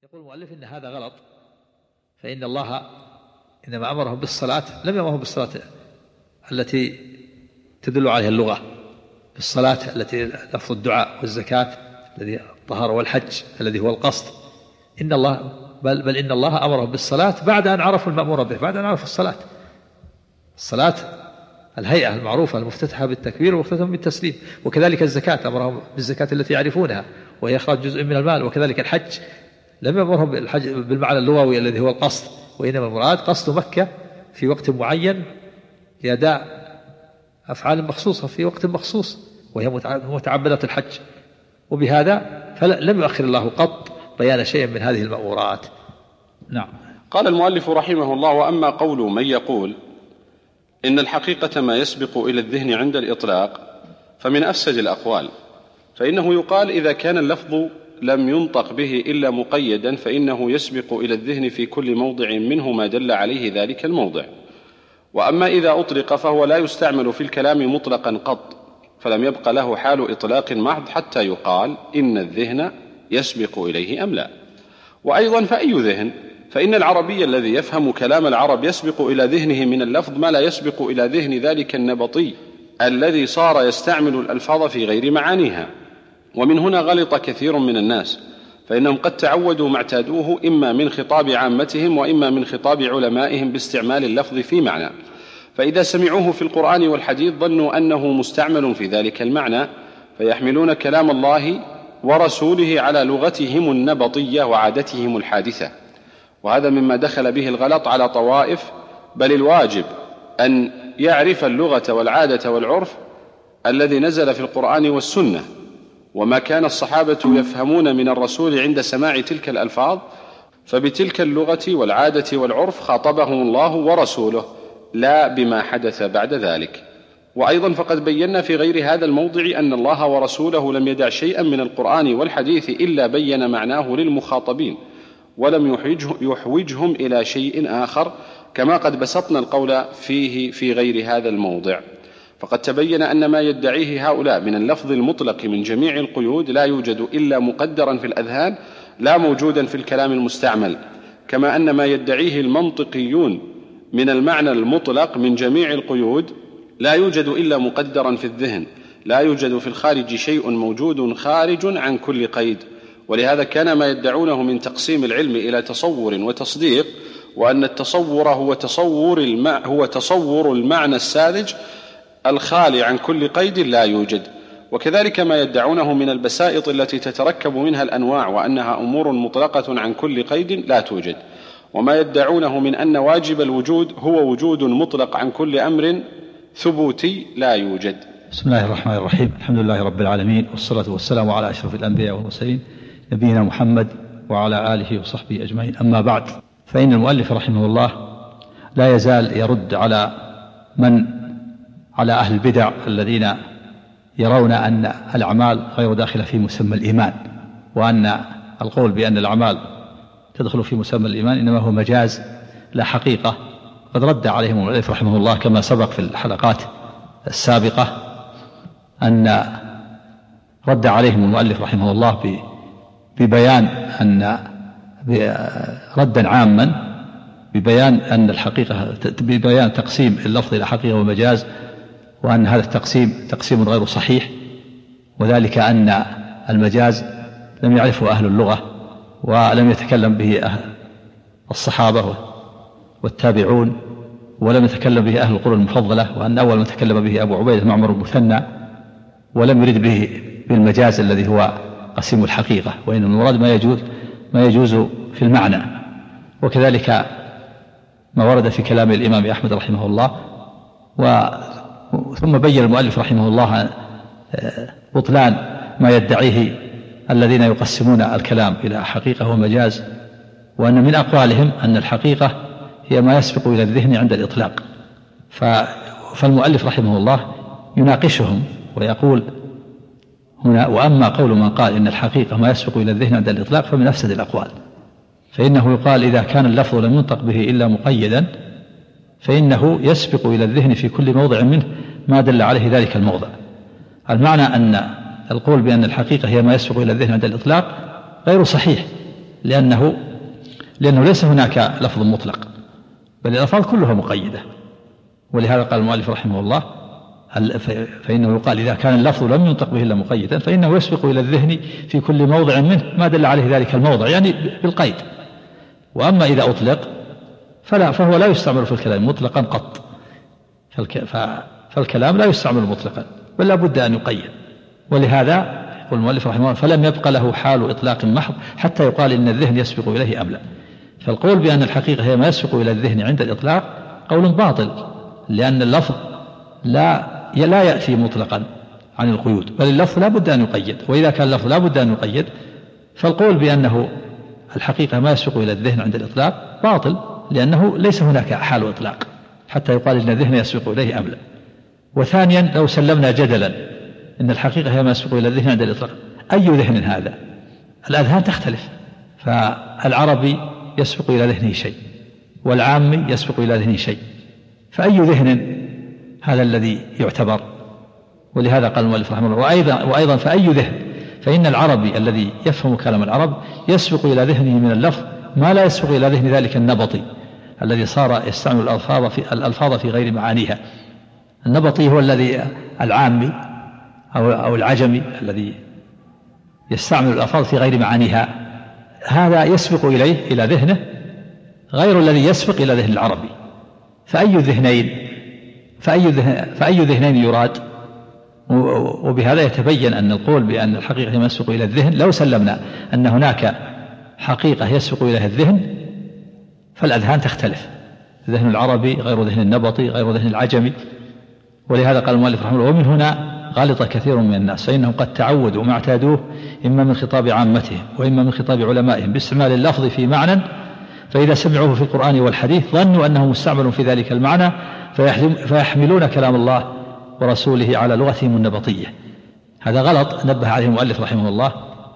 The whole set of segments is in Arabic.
يقول المؤلف إن هذا غلط، فإن الله إنما أمرهم بالصلاة، لم يأمرهم بالصلاة التي تدل عليها اللغة، بالصلاة التي لفظ الدعاء والزكاة الذي الطهارة والحج الذي هو القصد. إن الله بل إن الله أمرهم بالصلاة بعد أن عرفوا المأمور به، بعد أن عرفوا الصلاة الهيئة المعروفة المفتتحة بالتكبير ومختتمة بالتسليم. وكذلك الزكاة أمرهم بالزكاة التي يعرفونها وهي إخراج جزء من المال. وكذلك الحج لم يأمرهم بالحج بالمعنى اللغوي الذي هو القصد، وإنما المراد قصد مكة في وقت معين لأداء أفعال مخصوصة في وقت مخصوص وهي متعبدات الحج. وبهذا فلم يؤخر الله قط بيان شيء من هذه المأمورات. نعم. قال المؤلف رحمه الله: وأما قول من يقول إن الحقيقة ما يسبق إلى الذهن عند الإطلاق فمن أفسد الأقوال، فإنه يقال إذا كان اللفظ لم ينطق به إلا مقيدا فإنه يسبق إلى الذهن في كل موضع منه ما دل عليه ذلك الموضع. وأما إذا أطلق فهو لا يستعمل في الكلام مطلقا قط، فلم يبق له حال إطلاق محض حتى يقال إن الذهن يسبق إليه أم لا. وأيضا فأي ذهن؟ فإن العربي الذي يفهم كلام العرب يسبق إلى ذهنه من اللفظ ما لا يسبق إلى ذهن ذلك النبطي الذي صار يستعمل الألفاظ في غير معانيها. ومن هنا غلط كثير من الناس، فإنهم قد تعودوا ما اعتادوه إما من خطاب عامتهم وإما من خطاب علمائهم باستعمال اللفظ في معنى، فإذا سمعوه في القرآن والحديث ظنوا أنه مستعمل في ذلك المعنى، فيحملون كلام الله ورسوله على لغتهم النبطية وعادتهم الحادثة. وهذا مما دخل به الغلط على طوائف، بل الواجب أن يعرف اللغة والعادة والعرف الذي نزل في القرآن والسنة، وما كان الصحابة يفهمون من الرسول عند سماع تلك الألفاظ، فبتلك اللغة والعادة والعرف خاطبهم الله ورسوله لا بما حدث بعد ذلك. وأيضا فقد بينا في غير هذا الموضع أن الله ورسوله لم يدع شيئا من القرآن والحديث إلا بين معناه للمخاطبين ولم يحوجهم إلى شيء آخر، كما قد بسطنا القول فيه في غير هذا الموضع. فقد تبين أن ما يدعيه هؤلاء من اللفظ المطلق من جميع القيود لا يوجد إلا مقدرا في الأذهان لا موجودا في الكلام المستعمل، كما أن ما يدعيه المنطقيون من المعنى المطلق من جميع القيود لا يوجد إلا مقدرا في الذهن، لا يوجد في الخارج شيء موجود خارج عن كل قيد. ولهذا كان ما يدعونه من تقسيم العلم إلى تصور وتصديق، وأن التصور هو تصور المعنى الساذج الخالي عن كل قيد لا يوجد. وكذلك ما يدعونه من البسائط التي تتركب منها الأنواع وأنها أمور مطلقة عن كل قيد لا توجد. وما يدعونه من أن واجب الوجود هو وجود مطلق عن كل أمر ثبوتي لا يوجد. بسم الله الرحمن الرحيم. الحمد لله رب العالمين، والصلاة والسلام على أشرف الأنبياء والمرسلين نبينا محمد وعلى آله وصحبه أجمعين. أما بعد، فإن المؤلف رحمه الله لا يزال يرد على أهل البدع الذين يرون أن الأعمال غير داخلة في مسمى الإيمان، وأن القول بأن الأعمال تدخل في مسمى الإيمان إنما هو مجاز لا حقيقة. قد رد عليهم المؤلف رحمه الله كما سبق في الحلقات السابقة، أن رد عليهم المؤلف رحمه الله ببيان ردا عاما ببيان أن الحقيقة، ببيان تقسيم اللفظ إلى حقيقة ومجاز، وأن هذا التقسيم تقسيم غير صحيح، وذلك أن المجاز لم يعرفه أهل اللغة ولم يتكلم به الصحابة والتابعون، ولم يتكلم به أهل القرون المفضلة، وأن أول من تكلم به أبو عبيدة معمر المثنى، ولم يرد به بالمجاز الذي هو قسيم الحقيقة، وإن المراد ما يجوز في المعنى. وكذلك ما ورد في كلام الإمام أحمد رحمه الله. ثم بين المؤلف رحمه الله بطلان ما يدعيه الذين يقسمون الكلام إلى حقيقة ومجاز، وأن من أقوالهم أن الحقيقة هي ما يسبق إلى الذهن عند الإطلاق. فالمؤلف رحمه الله يناقشهم ويقول هنا: وأما قول من قال إن الحقيقة ما يسبق إلى الذهن عند الإطلاق فمن أفسد الأقوال، فإنه يقال إذا كان اللفظ لم ينطق به إلا مقيدا فإنه يسبق إلى الذهن في كل موضع منه ما دل عليه ذلك الموضع. المعنى أن القول بأن الحقيقة هي ما يسبق إلى الذهن عند الإطلاق غير صحيح، لأنه ليس هناك لفظ مطلق، بل الألفاظ كلها مقيدة. ولهذا قال المؤلف رحمه الله فإنه يقال إذا كان اللفظ لم ينطق به إلا مقيدا فإنه يسبق إلى الذهن في كل موضع منه ما دل عليه ذلك الموضع، يعني بالقيد. وأما إذا أطلق فهو لا يستعمل في الكلام مطلقا قط، فالكلام لا يستعمل مطلقا بل لا بد أن يقيد. ولهذا يقول المؤلف رحمه الله فلم يبق له حال إطلاق محض حتى يقال إن الذهن يسبق إليه أم لا. فالقول بأن الحقيقة هي ما يسبق إلى الذهن عند الإطلاق قول باطل، لأن اللفظ لا يأتي مطلقا عن القيود، بل اللفظ لا بد أن يقيد. وإذا كان اللفظ لا بد أن يقيد فالقول بأنه الحقيقة ما يسبق إلى الذهن عند الإطلاق باطل، لأنه ليس هناك حال إطلاق حتى يقال إن الذهن يسبق إليه أم لا. وثانيا لو سلمنا جدلا إن الحقيقة هي ما يسبق إلى الذهن عند الإطلاق، أي ذهن هذا؟ الأذهان تختلف، فالعربي يسبق إلى ذهنه شيء والعامي يسبق إلى ذهنه شيء، فأي ذهن هذا الذي يعتبر؟ ولهذا قال المؤلف رحمه الله وأيضا فأي ذهن، فإن العربي الذي يفهم كلام العرب يسبق إلى ذهنه من اللفظ ما لا يسبق إلى ذهن ذلك النبطي الذي صار يستعمل الألفاظ في غير معانيها. النبطي هو الذي العامي أو العجمي الذي يستعمل الألفاظ في غير معانيها، هذا يسبق إلى ذهنه غير الذي يسبق إلى ذهن العربي. فأي ذهنين يراد؟ وبهذا يتبين أن القول بأن الحقيقة ما يسبق إلى الذهن لو سلمنا أن هناك حقيقة يسبق إليها الذهن فالأذهان تختلف، ذهن العربي غير ذهن النبطي غير ذهن العجمي. ولهذا قال المؤلف رحمه الله ومن هنا غلط كثير من الناس فإنهم قد تعودوا وما اعتادوه إما من خطاب عامتهم وإما من خطاب علمائهم باستعمال اللفظ في معنى، فإذا سمعوه في القرآن والحديث ظنوا أنه مستعمل في ذلك المعنى فيحملون كلام الله ورسوله على لغتهم النبطية. هذا غلط نبه عليه المؤلف رحمه الله،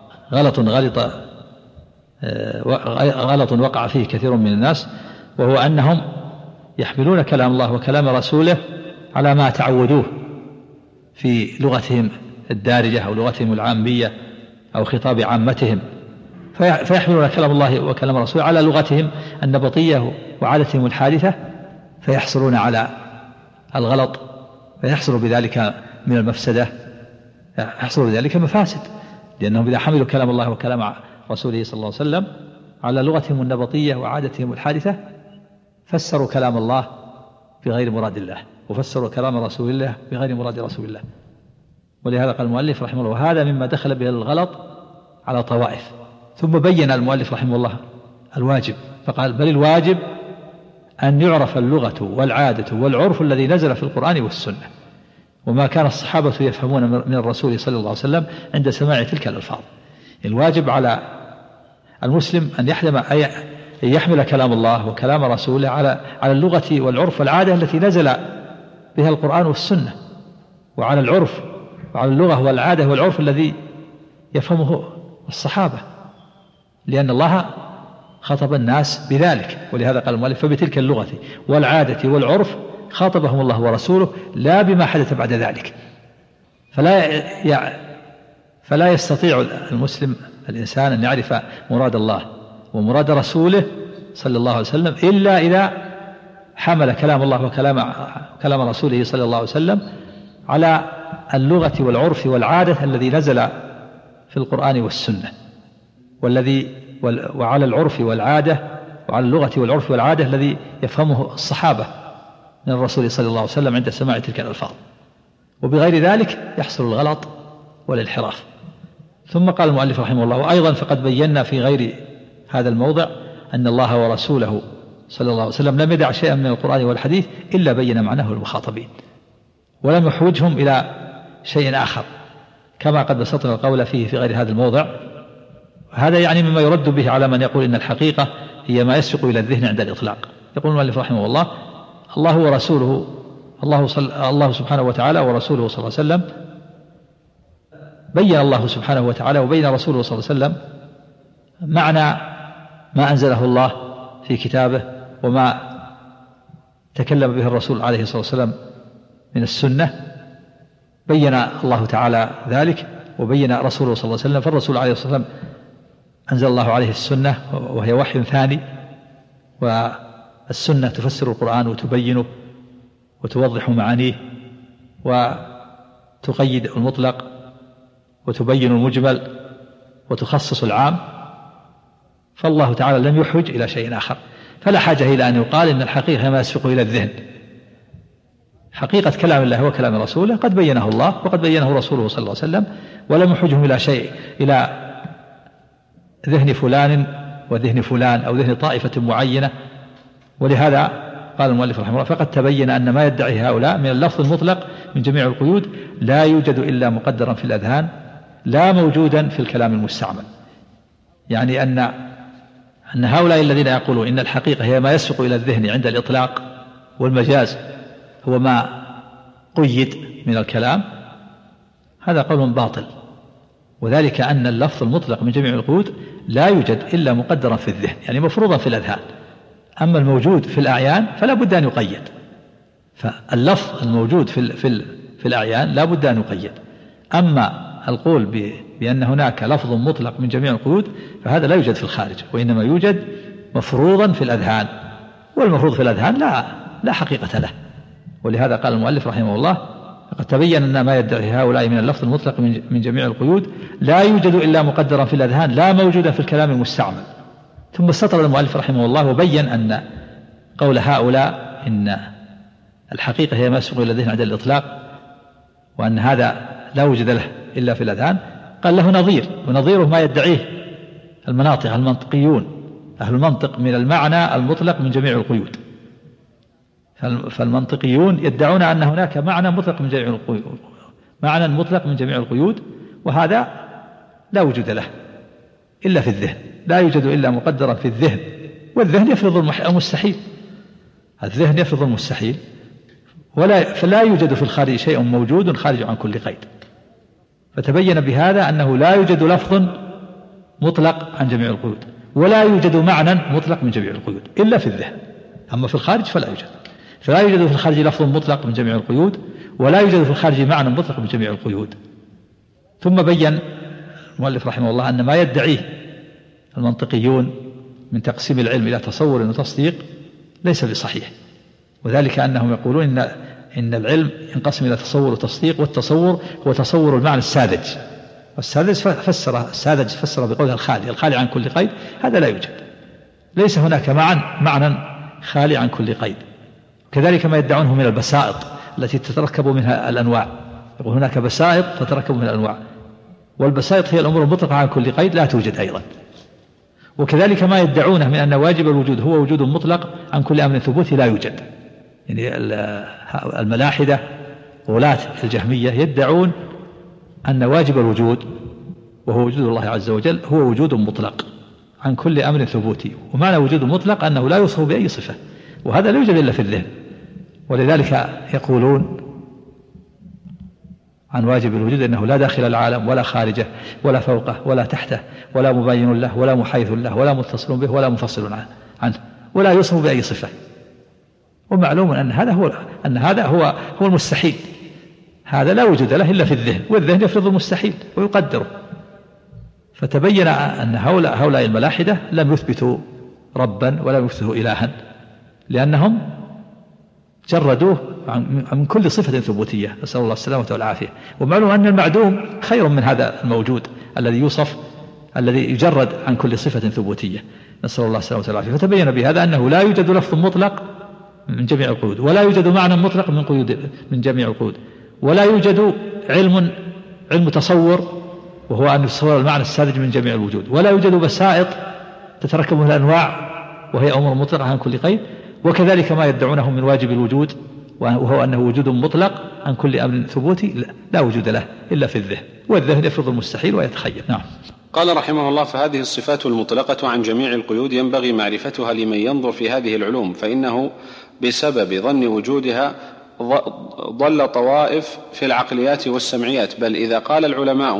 غلط وقع فيه كثير من الناس، وهو أنهم يحملون كلام الله وكلام رسوله على ما تعودوه في لغتهم الدارجة أو لغتهم العامية أو خطاب عامتهم، فيحملون كلام الله وكلام رسوله على لغتهم النبطية وعادتهم الحادثة، فيحصلون على الغلط، فيحصل بذلك من المفسدة، يحصل بذلك مفاسد، لأنهم إذا حملوا كلام الله وكلام رسوله صلى الله عليه وسلم على لغتهم النبطية وعادتهم الحادثة فسروا كلام الله بغير مراد الله وفسروا كلام رسول الله بغير مراد رسول الله. ولهذا قال المؤلف رحمه الله وهذا مما دخل به الغلط على طوائف. ثم بين المؤلف رحمه الله الواجب فقال بل الواجب أن يعرف اللغة والعادة والعرف الذي نزل في القرآن والسنة وما كان الصحابة يفهمون من الرسول صلى الله عليه وسلم عند سماع تلك الألفاظ. الواجب على المسلم أن يحمل كلام الله وكلام رسوله على اللغة والعرف والعادة التي نزل بها القرآن والسنة، وعلى العرف وعلى اللغة والعادة والعرف الذي يفهمه الصحابة، لأن الله خاطب الناس بذلك. ولهذا قال المؤلف فبتلك اللغة والعادة والعرف خاطبهم الله ورسوله لا بما حدث بعد ذلك. فلا يستطيع المسلم الإنسان أن يعرف مراد الله ومراد رسوله صلى الله عليه وسلم إلا إذا حمل كلام الله وكلام رسوله صلى الله عليه وسلم على اللغة والعرف والعادة الذي نزل في القرآن والسنة، وعلى العرف والعادة وعلى اللغة والعرف والعادة الذي يفهمه الصحابة من الرسول صلى الله عليه وسلم عند سماع تلك الألفاظ، وبغير ذلك يحصل الغلط والانحراف. ثم قال المؤلف رحمه الله وأيضا فقد بينا في غير هذا الموضع أن الله ورسوله صلى الله عليه وسلم لم يدع شيئا من القرآن والحديث إلا بين معناه للمخاطبين ولم يحوجهم إلى شيء آخر كما قد بسطنا القول فيه في غير هذا الموضع. هذا يعني مما يرد به على من يقول إن الحقيقة هي ما يسبق إلى الذهن عند الإطلاق. يقول المؤلف رحمه الله الله ورسوله الله سبحانه وتعالى ورسوله صلى الله عليه وسلم بين الله سبحانه وتعالى وبين رسوله صلى الله عليه وسلم معنى ما أنزله الله في كتابه وما تكلم به الرسول عليه الصلاة والسلام من السنة، بين الله تعالى ذلك وبين رسوله صلى الله عليه وسلم. فالرسول عليه الصلاة والسلام أنزل الله عليه السنة وهي وحي ثاني، والسنة تفسر القرآن وتبينه وتوضح معانيه وتقيد المطلق وتبين المجمل وتخصص العام، فالله تعالى لم يحوج إلى شيء آخر، فلا حاجة إلى أن يقال إن الحقيقة ما يسبق إلى الذهن. حقيقة كلام الله وكلام رسوله قد بينه الله وقد بينه رسوله صلى الله عليه وسلم، ولم يحوجهم إلى شيء، إلى ذهن فلان وذهن فلان أو ذهن طائفة معينة. ولهذا قال المؤلف رحمه الله: فقد تبين أن ما يدعي هؤلاء من اللفظ المطلق من جميع القيود لا يوجد إلا مقدرا في الأذهان لا موجودا في الكلام المستعمل. يعني أن هؤلاء الذين يقولون إن الحقيقة هي ما يسبق إلى الذهن عند الإطلاق، والمجاز هو ما قيد من الكلام، هذا قول باطل، وذلك أن اللفظ المطلق من جميع القيود لا يوجد إلا مقدرا في الذهن، يعني مفروضا في الأذهان. أما الموجود في الأعيان فلا بد أن يقيد، فاللفظ الموجود في الأعيان لا بد أن يقيد. أما القول بأن هناك لفظ مطلق من جميع القيود فهذا لا يوجد في الخارج، وإنما يوجد مفروضا في الأذهان، والمفروض في الأذهان لا حقيقة له. ولهذا قال المؤلف رحمه الله: فقد تبين أن ما يدعي هؤلاء من اللفظ المطلق من جميع القيود لا يوجد إلا مقدرا في الأذهان لا موجودا في الكلام المستعمل. ثم استطرد المؤلف رحمه الله وبين أن قول هؤلاء إن الحقيقة هي ما يسبق إلى الذهن عند الإطلاق، وأن هذا لا وجد له إلا في الأذهان، قال له نظير، ونظيره ما يدعيه المنطقيون أهل المنطق من المعنى المطلق من جميع القيود. فالمنطقيون يدعون أن هناك معنى مطلق من جميع القيود، وهذا لا وجود له إلا في الذهن، لا يوجد إلا مقدرا في الذهن، والذهن يفرض المستحيل، الذهن يفرض المستحيل، فلا يوجد في الخارج شيء موجود خارج عن كل قيد. فتبين بهذا أنه لا يوجد لفظ مطلق عن جميع القيود، ولا يوجد معنى مطلق من جميع القيود إلا في الذهن. أما في الخارج فلا يوجد في الخارج لفظ مطلق من جميع القيود، ولا يوجد في الخارج معنى مطلق من جميع القيود. ثم بين المؤلف رحمه الله أن ما يدعيه المنطقيون من تقسيم العلم إلى تصور وتصديق ليس بصحيح، وذلك أنهم يقولون إن العلم ينقسم إلى تصور وتصديق، والتصور هو تصور المعنى الساذج، والساذج فسر بقوله الخالي عن كل قيد، هذا لا يوجد، ليس هناك معنى خالي عن كل قيد. كذلك ما يدعونه من البسائط التي تتركب منها الأنواع، يقول هناك بسائط تتركب منها الأنواع، والبسائط هي الأمور المطلقة عن كل قيد لا توجد أيضا. وكذلك ما يدعونه من أن واجب الوجود هو وجود مطلق عن كل أمر ثبوتي لا يوجد، يعني الملاحدة ولاة الجهمية يدعون أن واجب الوجود وهو وجود الله عز وجل هو وجود مطلق عن كل أمر ثبوتي، ومعنى وجود مطلق أنه لا يوصف بأي صفة، وهذا لا يوجد إلا في الذهن. ولذلك يقولون عن واجب الوجود أنه لا داخل العالم ولا خارجه ولا فوقه ولا تحته ولا مبين له ولا محيث له ولا متصل به ولا منفصل عنه ولا يوصف بأي صفة. ومعلوم أن هذا هو المستحيل، هذا لا وجود له إلا في الذهن، والذهن يفرض المستحيل ويقدره. فتبين أن هؤلاء الملاحدة لم يثبتوا ربا ولا يثبتوا إلها، لأنهم جردوه من كل صفة ثبوتية، نسأل الله السلامة والعافية. ومعلوم أن المعدوم خير من هذا الموجود الذي يوصف، الذي يجرد عن كل صفة ثبوتية، نسأل الله السلامة والعافية. فتبين بهذا أنه لا يوجد لفظ مطلق من جميع القيود، ولا يوجد معنى مطلق من جميع القيود، ولا يوجد علم تصور وهو أن يتصور المعنى الساذج من جميع الوجود، ولا يوجد بسائط تتركب من الأنواع وهي أمور مطلقة عن كل قيد. وكذلك ما يدعونه من واجب الوجود وهو أنه وجود مطلق عن كل أمر ثبوتي لا وجود له إلا في الذهن، والذهن يفرض المستحيل ويتخيل. نعم. قال رحمه الله: فهذه الصفات المطلقة عن جميع القيود ينبغي معرفتها لمن ينظر في هذه العلوم، فإنه بسبب ظن وجودها ضل طوائف في العقليات والسمعيات. بل إذا قال العلماء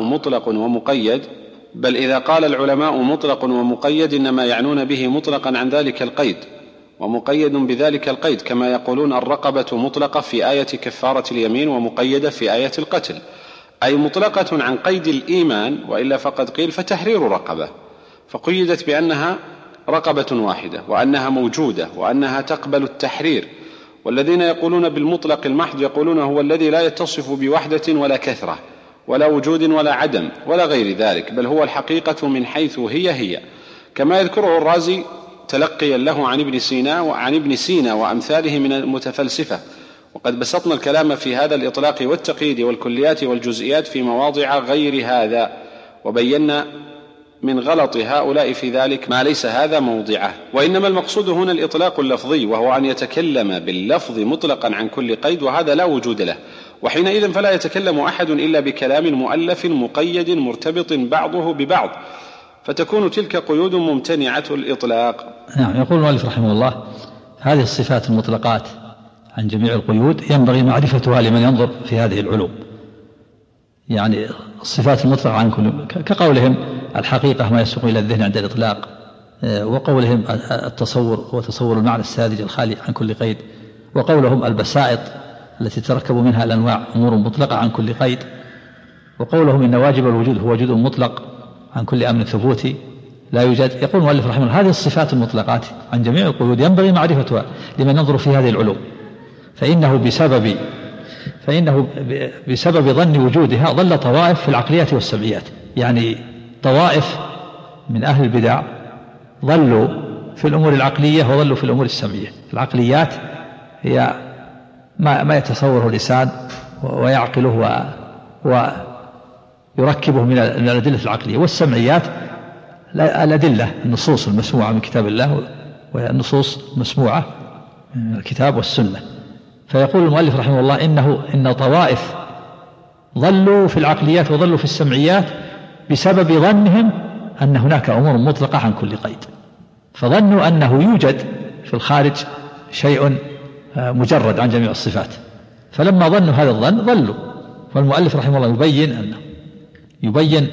مطلق ومقيد إنما يعنون به مطلقا عن ذلك القيد ومقيد بذلك القيد، كما يقولون الرقبة مطلقة في آية كفارة اليمين ومقيدة في آية القتل، أي مطلقة عن قيد الإيمان، وإلا فقد قيل فتحرير رقبة. فقيدت بأنها رقبة واحدة وأنها موجودة وأنها تقبل التحرير. والذين يقولون بالمطلق المحض يقولون هو الذي لا يتصف بوحدة ولا كثرة ولا وجود ولا عدم ولا غير ذلك، بل هو الحقيقة من حيث هي، كما يذكره الرازي تلقيا له عن ابن سينا وأمثاله من المتفلسفة. وقد بسطنا الكلام في هذا الإطلاق والتقييد والكليات والجزئيات في مواضع غير هذا، وبينا من غلط هؤلاء في ذلك ما ليس هذا موضعه. وإنما المقصود هنا الإطلاق اللفظي، وهو أن يتكلم باللفظ مطلقا عن كل قيد، وهذا لا وجود له، وحينئذ فلا يتكلم أحد إلا بكلام مؤلف مقيد مرتبط بعضه ببعض، فتكون تلك قيود ممتنعة الإطلاق. نعم. يقول المؤلف رحمه الله: هذه الصفات المطلقات عن جميع القيود ينبغي معرفتها لمن ينظر في هذه العلوم. يعني الصفات المطلقة عن كل، كقولهم الحقيقة ما يسوق إلى الذهن عند الإطلاق، وقولهم التصور هو تصور المعنى الساذج الخالي عن كل قيد، وقولهم البسائط التي تركب منها الأنواع أمور مطلقة عن كل قيد، وقولهم إن واجب الوجود هو وجود مطلق عن كل أمر ثبوتي لا يوجد. يقول المؤلف رحمه الله: هذه الصفات المطلقات عن جميع القيود ينبغي معرفتها لمن ينظر في هذه العلوم، فإنه بسبب ظن وجودها ضل طوائف في العقليات والسمعيات. يعني طوائف من أهل البدع ضلوا في الأمور العقلية وضلوا في الأمور السمعية. العقليات هي ما يتصوره الإنسان ويعقله ويركبه من الأدلة العقلية، والسمعيات الأدلة النصوص المسموعة من كتاب الله والنصوص مسموعة من الكتاب والسنة. فيقول المؤلف رحمه الله إن طوائف ضلوا في العقليات وضلوا في السمعيات بسبب ظنهم أن هناك أمور مطلقة عن كل قيد، فظنوا أنه يوجد في الخارج شيء مجرد عن جميع الصفات، فلما ظنوا هذا الظن ضلوا. فالمؤلف رحمه الله يبين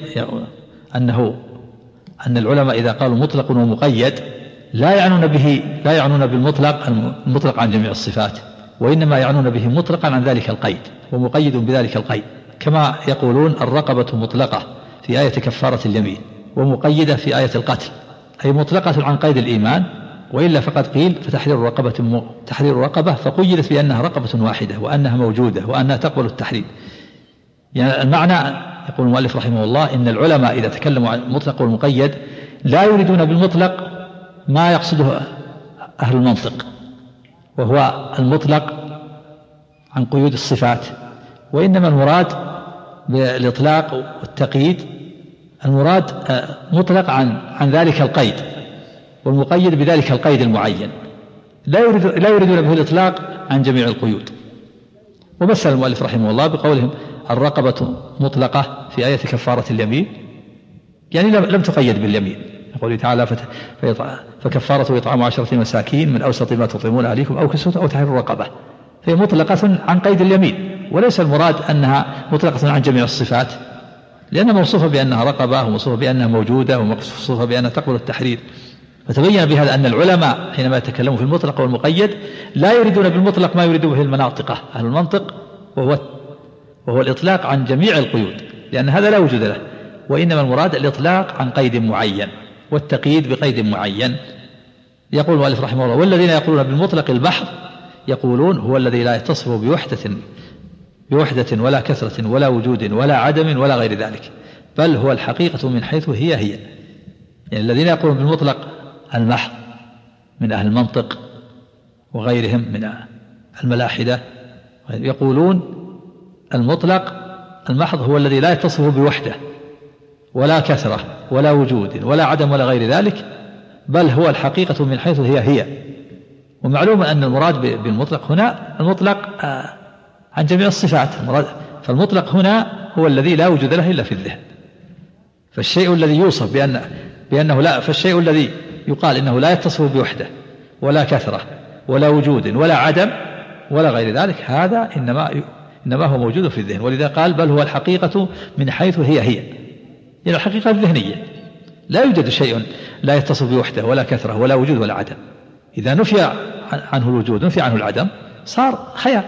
أن العلماء إذا قالوا مطلق ومقيد لا يعنون بالمطلق عن جميع الصفات، وإنما يعنون به مطلقا عن ذلك القيد ومقيد بذلك القيد، كما يقولون الرقبة مطلقة في آية كفارة اليمين ومقيدة في آية القتل، أي مطلقة عن قيد الإيمان، وإلا فقد قيل تحرير رقبة فقيدت بأنها رقبة واحدة وأنها موجودة وأنها تقبل التحرير. يعني المعنى، يقول المؤلف رحمه الله، إن العلماء إذا تكلموا عن المطلق والمقيد لا يريدون بالمطلق ما يقصده أهل المنطق، وهو المطلق عن قيود الصفات، وإنما المراد بالإطلاق والتقييد المراد مطلق عن ذلك القيد والمقيد بذلك القيد المعين، لا يريدون به الإطلاق عن جميع القيود. ومثل المؤلف رحمه الله بقولهم الرقبة مطلقة في آية كفارة اليمين، يعني لم تقيد باليمين. يقول تعالى فكفارة إطعام 10 مساكين من أوسط ما تطعمون أهليكم أو كسوة أو تحرير رقبة، فهي مطلقة عن قيد اليمين، وليس المراد أنها مطلقة عن جميع الصفات، لأنها موصوفة بأنها رقبة وموصوفة بأنها موجودة وموصوفة بأنها تقبل التحرير. فتبين بهذا أن العلماء حينما يتكلموا في المطلق والمقيد لا يريدون بالمطلق ما يريد به المناطقة أهل المنطق، وهو الإطلاق عن جميع القيود، لأن هذا لا وجود له، وإنما المراد الإطلاق عن قيد معين والتقييد بقيد معين. يقول المؤلف رحمه الله: والذين يقولون بالمطلق البحر يقولون هو الذي لا يتصف بوحدة ولا كثرة ولا وجود ولا عدم ولا غير ذلك، بل هو الحقيقة من حيث هي. يعني الذين يقولون بالمطلق المحض من أهل المنطق وغيرهم من الملاحدة يقولون المطلق المحض هو الذي لا يتصف بوحدة ولا كثرة ولا وجود ولا عدم ولا غير ذلك، بل هو الحقيقة من حيث هي. ومعلوم أن المراد بالمطلق هنا المطلق عن جميع الصفات، فالمطلق هنا هو الذي لا وجود له إلا في الذهن. فالشيء الذي يوصف بأنه لا، فالشيء الذي يقال إنه لا يتصف بوحدة ولا كثرة ولا وجود ولا عدم ولا غير ذلك، هذا إنما هو موجود في الذهن. ولذا قال بل هو الحقيقة من حيث هي. يعني الحقيقة الذهنية، لا يوجد شيء لا يتصف بوحدة ولا كثرة ولا وجود ولا عدم. إذا نفي عنه الوجود نفي عنه العدم صار خيال،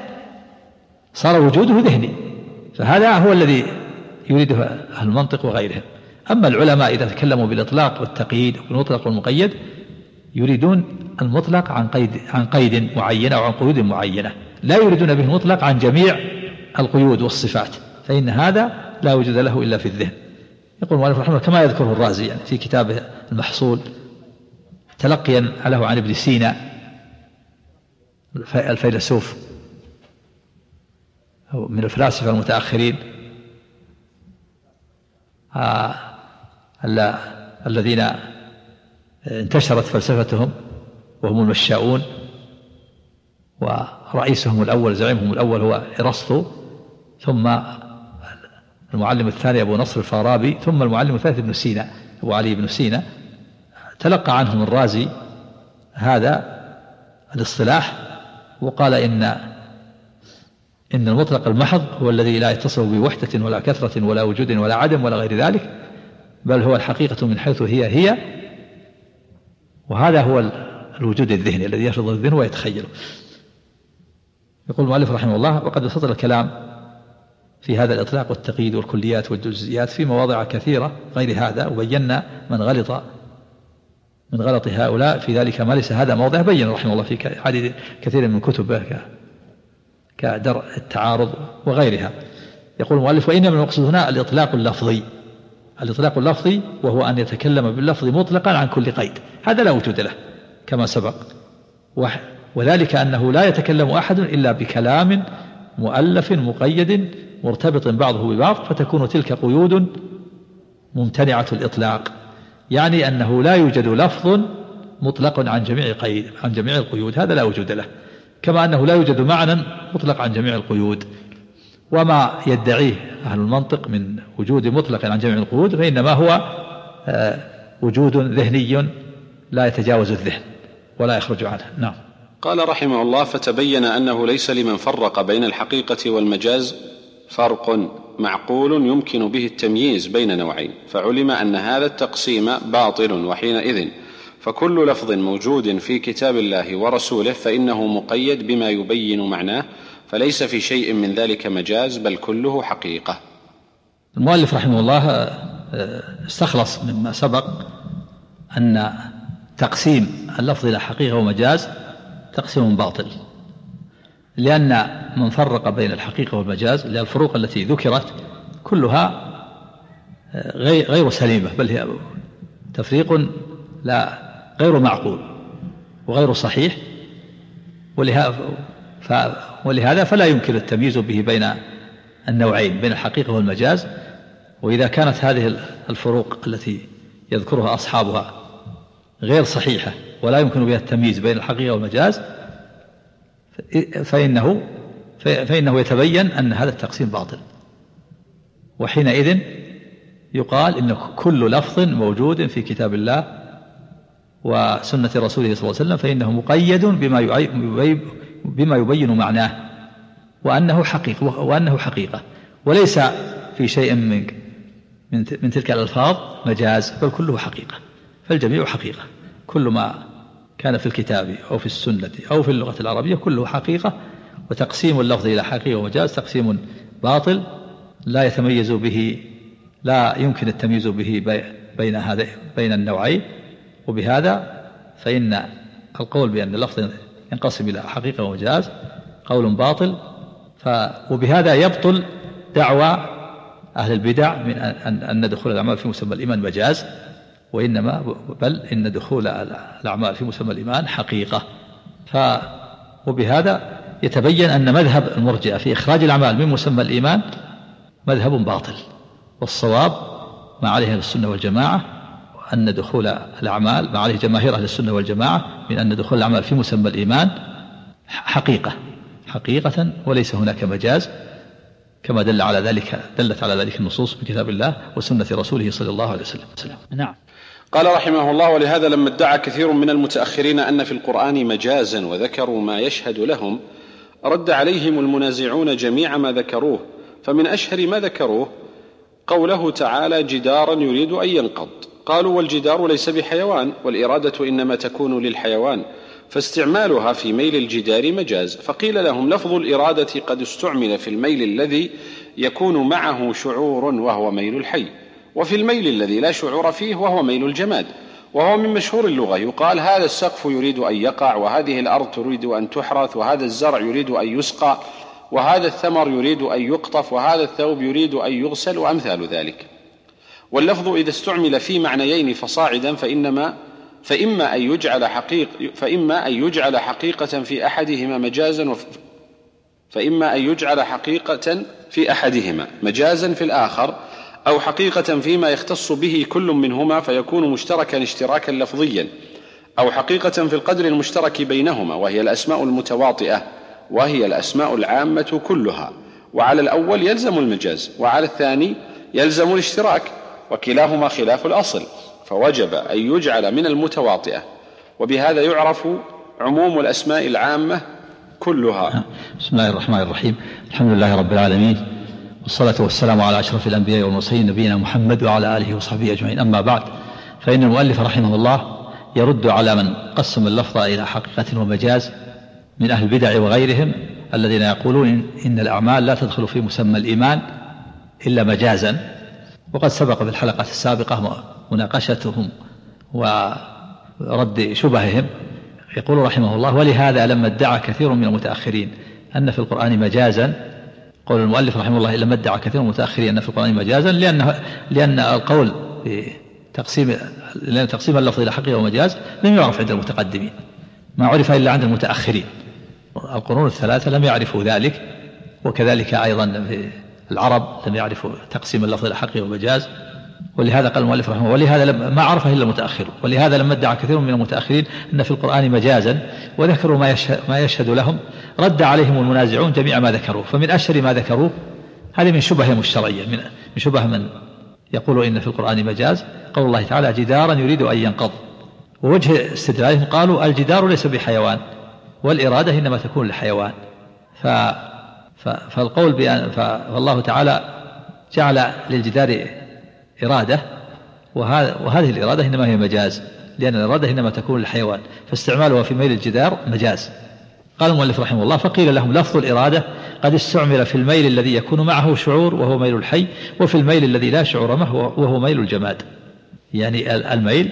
صار وجوده ذهني، فهذا هو الذي يريده أهل المنطق وغيرهم. أما العلماء إذا تكلموا بالإطلاق والتقييد والمطلق والمقيد يريدون المطلق عن قيد معين أو عن قيود معينة، لا يريدون به المطلق عن جميع القيود والصفات، فإن هذا لا وجود له إلا في الذهن. يقول المؤلف رحمه الله كما يذكره الرازي يعني في كتابه المحصول تلقيا له عن ابن سينا الفيلسوف من الفلاسفة المتأخرين الذين انتشرت فلسفتهم وهم المشاؤون، ورئيسهم الأول زعيمهم الأول هو إرسطو، ثم المعلم الثاني أبو نصر الفارابي، ثم المعلم الثالث ابن سينا أبو علي بن سينا. تلقى عنهم الرازي هذا الاصطلاح وقال إن المطلق المحض هو الذي لا يتصل بوحدة ولا كثرة ولا وجود ولا عدم ولا غير ذلك، بل هو الحقيقة من حيث هي، وهذا هو الوجود الذهني الذي يفرض الذهن ويتخيله. يقول المؤلف رحمه الله وقد بسط الكلام في هذا الإطلاق والتقييد والكليات والجزئيات في مواضع كثيرة غير هذا، وبينا من غلط هؤلاء في ذلك ما ليس هذا موضع، بين رحمه الله في عدد كثير من كتبه كدرء التعارض وغيرها. يقول المؤلف وإنما المقصود هنا الإطلاق اللفظي وهو أن يتكلم باللفظ مطلقا عن كل قيد، هذا لا وجود له كما سبق، وذلك أنه لا يتكلم أحد إلا بكلام مؤلف مقيد مرتبط بعضه ببعض، فتكون تلك قيود ممتنعة الإطلاق، يعني أنه لا يوجد لفظ مطلق عن جميع القيود، هذا لا وجود له، كما أنه لا يوجد معنى مطلق عن جميع القيود. وما يدعيه أهل المنطق من وجود مطلق عن جميع القيود فإنما هو وجود ذهني لا يتجاوز الذهن ولا يخرج عنه. نعم. قال رحمه الله فتبين أنه ليس لمن فرق بين الحقيقة والمجاز فرق معقول يمكن به التمييز بين نوعين، فعلم أن هذا التقسيم باطل، وحينئذ فكل لفظ موجود في كتاب الله ورسوله فإنه مقيد بما يبين معناه، فليس في شيء من ذلك مجاز بل كله حقيقة. المؤلف رحمه الله استخلص مما سبق أن تقسيم اللفظ إلى حقيقة ومجاز تقسيم باطل، لأن من فرق بين الحقيقة والمجاز، لأن الفروق التي ذكرت كلها غير سليمة، بل هي تفريق غير معقول وغير صحيح، ولهذا فلا يمكن التمييز به بين النوعين بين الحقيقة والمجاز. وإذا كانت هذه الفروق التي يذكرها أصحابها غير صحيحة ولا يمكن بها التمييز بين الحقيقة والمجاز فإنه يتبين أن هذا التقسيم باطل، وحينئذ يقال إن كل لفظ موجود في كتاب الله وسنة رسوله صلى الله عليه وسلم فإنه مقيد بما يبين معناه وأنه حقيقة، وليس في شيء من تلك الألفاظ مجاز بل كله حقيقة، فالجميع حقيقة، كل ما كان في الكتاب أو في السنة أو في اللغة العربية كله حقيقة. وتقسيم اللفظ إلى حقيقة ومجاز تقسيم باطل لا يمكن التمييز به بين النوعين، وبهذا فإن القول بأن اللفظ ينقسم إلى حقيقة ومجاز قول باطل. وبهذا يبطل دعوى أهل البدع من أن دخول الأعمال في مسمى الإيمان مجاز، بل إن دخول الأعمال في مسمى الإيمان حقيقة. وبهذا يتبين أن مذهب المرجئة في إخراج الأعمال من مسمى الإيمان مذهب باطل، والصواب ما عليه أهل السنة والجماعة أن دخول الأعمال ما عليه جماهير أهل السنة والجماعة من أن دخول الأعمال في مسمى الإيمان حقيقة وليس هناك مجاز، كما دلت على ذلك النصوص من كتاب الله وسنة رسوله صلى الله عليه وسلم. نعم. قال رحمه الله ولهذا لما ادعى كثير من المتأخرين أن في القرآن مجازا وذكروا ما يشهد لهم رد عليهم المنازعون جميع ما ذكروه، فمن أشهر ما ذكروه قوله تعالى جدارا يريد أن ينقض، قالوا والجدار ليس بحيوان والإرادة إنما تكون للحيوان، فاستعمالها في ميل الجدار مجاز، فقيل لهم لفظ الإرادة قد استعمل في الميل الذي يكون معه شعور وهو ميل الحي، وفي الميل الذي لا شعور فيه وهو ميل الجماد، وهو من مشهور اللغة. يقال هذا السقف يريد أن يقع، وهذه الأرض تريد أن تحرث، وهذا الزرع يريد أن يسقى، وهذا الثمر يريد أن يقطف، وهذا الثوب يريد أن يغسل، وأمثال ذلك. واللفظ إذا استعمل في معنيين فصاعدا فإما أن يجعل حقيقة في أحدهما مجازا في الآخر، أو حقيقة فيما يختص به كل منهما فيكون مشتركا اشتراكا لفظيا، أو حقيقة في القدر المشترك بينهما وهي الأسماء المتواطئة، وهي الأسماء العامة كلها. وعلى الأول يلزم المجاز، وعلى الثاني يلزم الاشتراك، وكلاهما خلاف الأصل، فوجب أن يجعل من المتواطئة، وبهذا يعرف عموم الأسماء العامة كلها. بسم الله الرحمن الرحيم. الحمد لله رب العالمين، والصلاة والسلام على أشرف الأنبياء والمرسلين نبينا محمد وعلى آله وصحبه أجمعين. أما بعد، فإن المؤلف رحمه الله يرد على من قسم اللفظ إلى حقيقة ومجاز من أهل البدع وغيرهم الذين يقولون إن الأعمال لا تدخل في مسمى الإيمان إلا مجازا. وقد سبق في الحلقات السابقة مناقشتهم ورد شبههم. يقول رحمه الله: ولهذا لما ادعى كثير من المتأخرين أن في القرآن مجازا، قول المؤلف رحمه الله: لما ادعى كثير من المتأخرين أن في القرآن مجازا، لأن القول لأن تقسيم اللفظ إلى حقيقة ومجاز لم يعرف عند المتقدمين، ما عرف إلا عند المتأخرين. القرون الثلاثة لم يعرفوا ذلك، وكذلك أيضا في العرب لم يعرفوا تقسيم اللفظ إلى حقيقة ومجاز. ولهذا قال المؤلف رحمه الله: ولهذا ما عرفه إلا المتأخر. ولهذا لما ادعى كثير من المتأخرين أن في القرآن مجازا وذكروا ما يشهد لهم، رد عليهم المنازعون جميع ما ذكروه. فمن أشهر ما ذكروه، هذه من شبههم الشرعية، من شبه من يقول إن في القرآن مجاز، قول الله تعالى: جدارا يريد أن ينقض. ووجه استدلالهم قالوا: الجدار ليس بحيوان، والإرادة إنما تكون للحيوان. فالقول فالله تعالى جعل للجدار إرادة، وهذه الإرادة إنما هي مجاز، لأن الإرادة إنما تكون للحيوان، فاستعمالها في ميل الجدار مجاز. قال المؤلف رحمه الله: فقيل لهم: لفظ الإرادة قد استعمل في الميل الذي يكون معه شعور وهو ميل الحي، وفي الميل الذي لا شعور معه وهو ميل الجماد. يعني الميل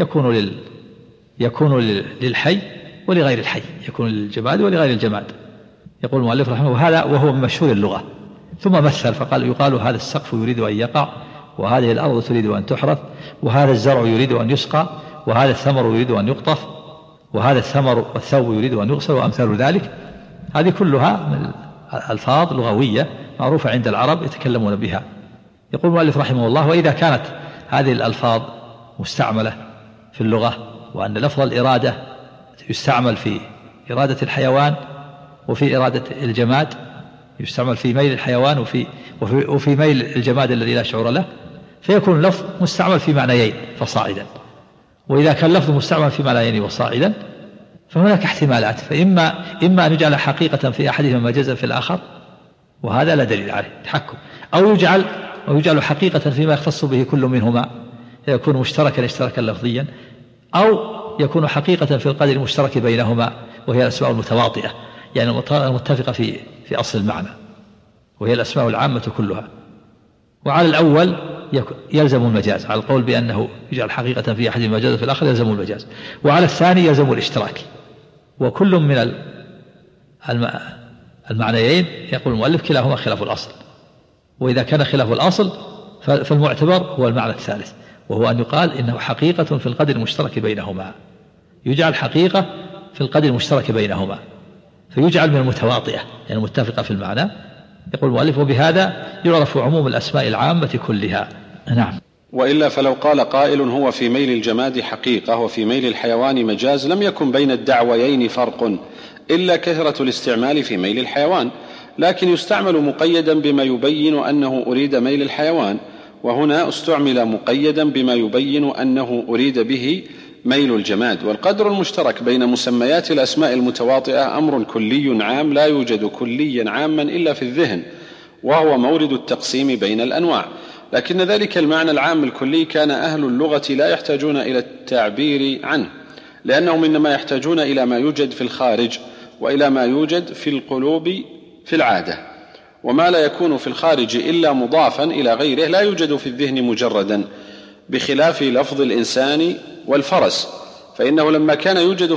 يكون للحي ولغير الحي، يكون للجماد ولغير الجماد. يقول المؤلف رحمه الله: هذا وهو من مشهور اللغة. ثم مثل فقال: يقال هذا السقف يريد أن يقع، وهذه الأرض تريد أن تحرث، وهذا الزرع يريد أن يسقى، وهذا الثمر يريد أن يقطف، وهذا الثمر والثوب يريد أن يغسل، وأمثال ذلك. هذه كلها من ألفاظ لغوية معروفة عند العرب يتكلمون بها. يقول المؤلف رحمه الله: وإذا كانت هذه الألفاظ مستعملة في اللغة، وأن لفظ الإرادة يستعمل في إرادة الحيوان وفي إرادة الجماد، يستعمل في ميل الحيوان وفي ميل الجماد الذي لا شعور له، فيكون اللفظ مستعمل في معنيين فصاعدا. وإذا كان اللفظ مستعمل في معنيين فصاعدا، فهناك احتمالات، فإما أن يجعل حقيقة في أحدهما مجازا في الآخر، وهذا لا دليل عليه تحكم، أو يجعل حقيقة فيما يختص به كل منهما، يكون مشتركا اشتراكا لفظيا، أو يكون حقيقة في القدر المشترك بينهما وهي الأسماء المتواطئة، يعني المتفقة في أصل المعنى، وهي الأسماء العامة كلها. وعلى الأول يلزم المجاز، على القول بأنه يجعل حقيقة في أحد المجاز في الآخر يلزم المجاز. وعلى الثاني يلزم الاشتراك. وكل من المعنيين يقول المؤلف كلاهما خلاف الأصل. وإذا كان خلاف الأصل فالمعتبر هو المعنى الثالث، وهو أن يقال إنه حقيقة في القدر المشترك بينهما، يجعل حقيقة في القدر المشترك بينهما، فيجعل من المتواطئة يعني المتفقة في المعنى. يقول المؤلف: وبهذا يعرف عموم الأسماء العامة كلها. نعم. وإلا فلو قال قائل: هو في ميل الجماد حقيقة وفي ميل الحيوان مجاز، لم يكن بين الدعويين فرق إلا كثرة الاستعمال في ميل الحيوان، لكن يستعمل مقيدا بما يبين أنه أريد ميل الحيوان، وهنا استعمل مقيدا بما يبين أنه أريد به ميل الجماد. والقدر المشترك بين مسميات الأسماء المتواطئة أمر كلي عام لا يوجد كليا عاما إلا في الذهن، وهو مورد التقسيم بين الأنواع. لكن ذلك المعنى العام الكلي كان أهل اللغة لا يحتاجون إلى التعبير عنه، لأنهم إنما يحتاجون إلى ما يوجد في الخارج وإلى ما يوجد في القلوب في العادة. وما لا يكون في الخارج إلا مضافا إلى غيره لا يوجد في الذهن مجردا، بخلاف لفظ الإنسان والفرس، فإنه لما كان يوجد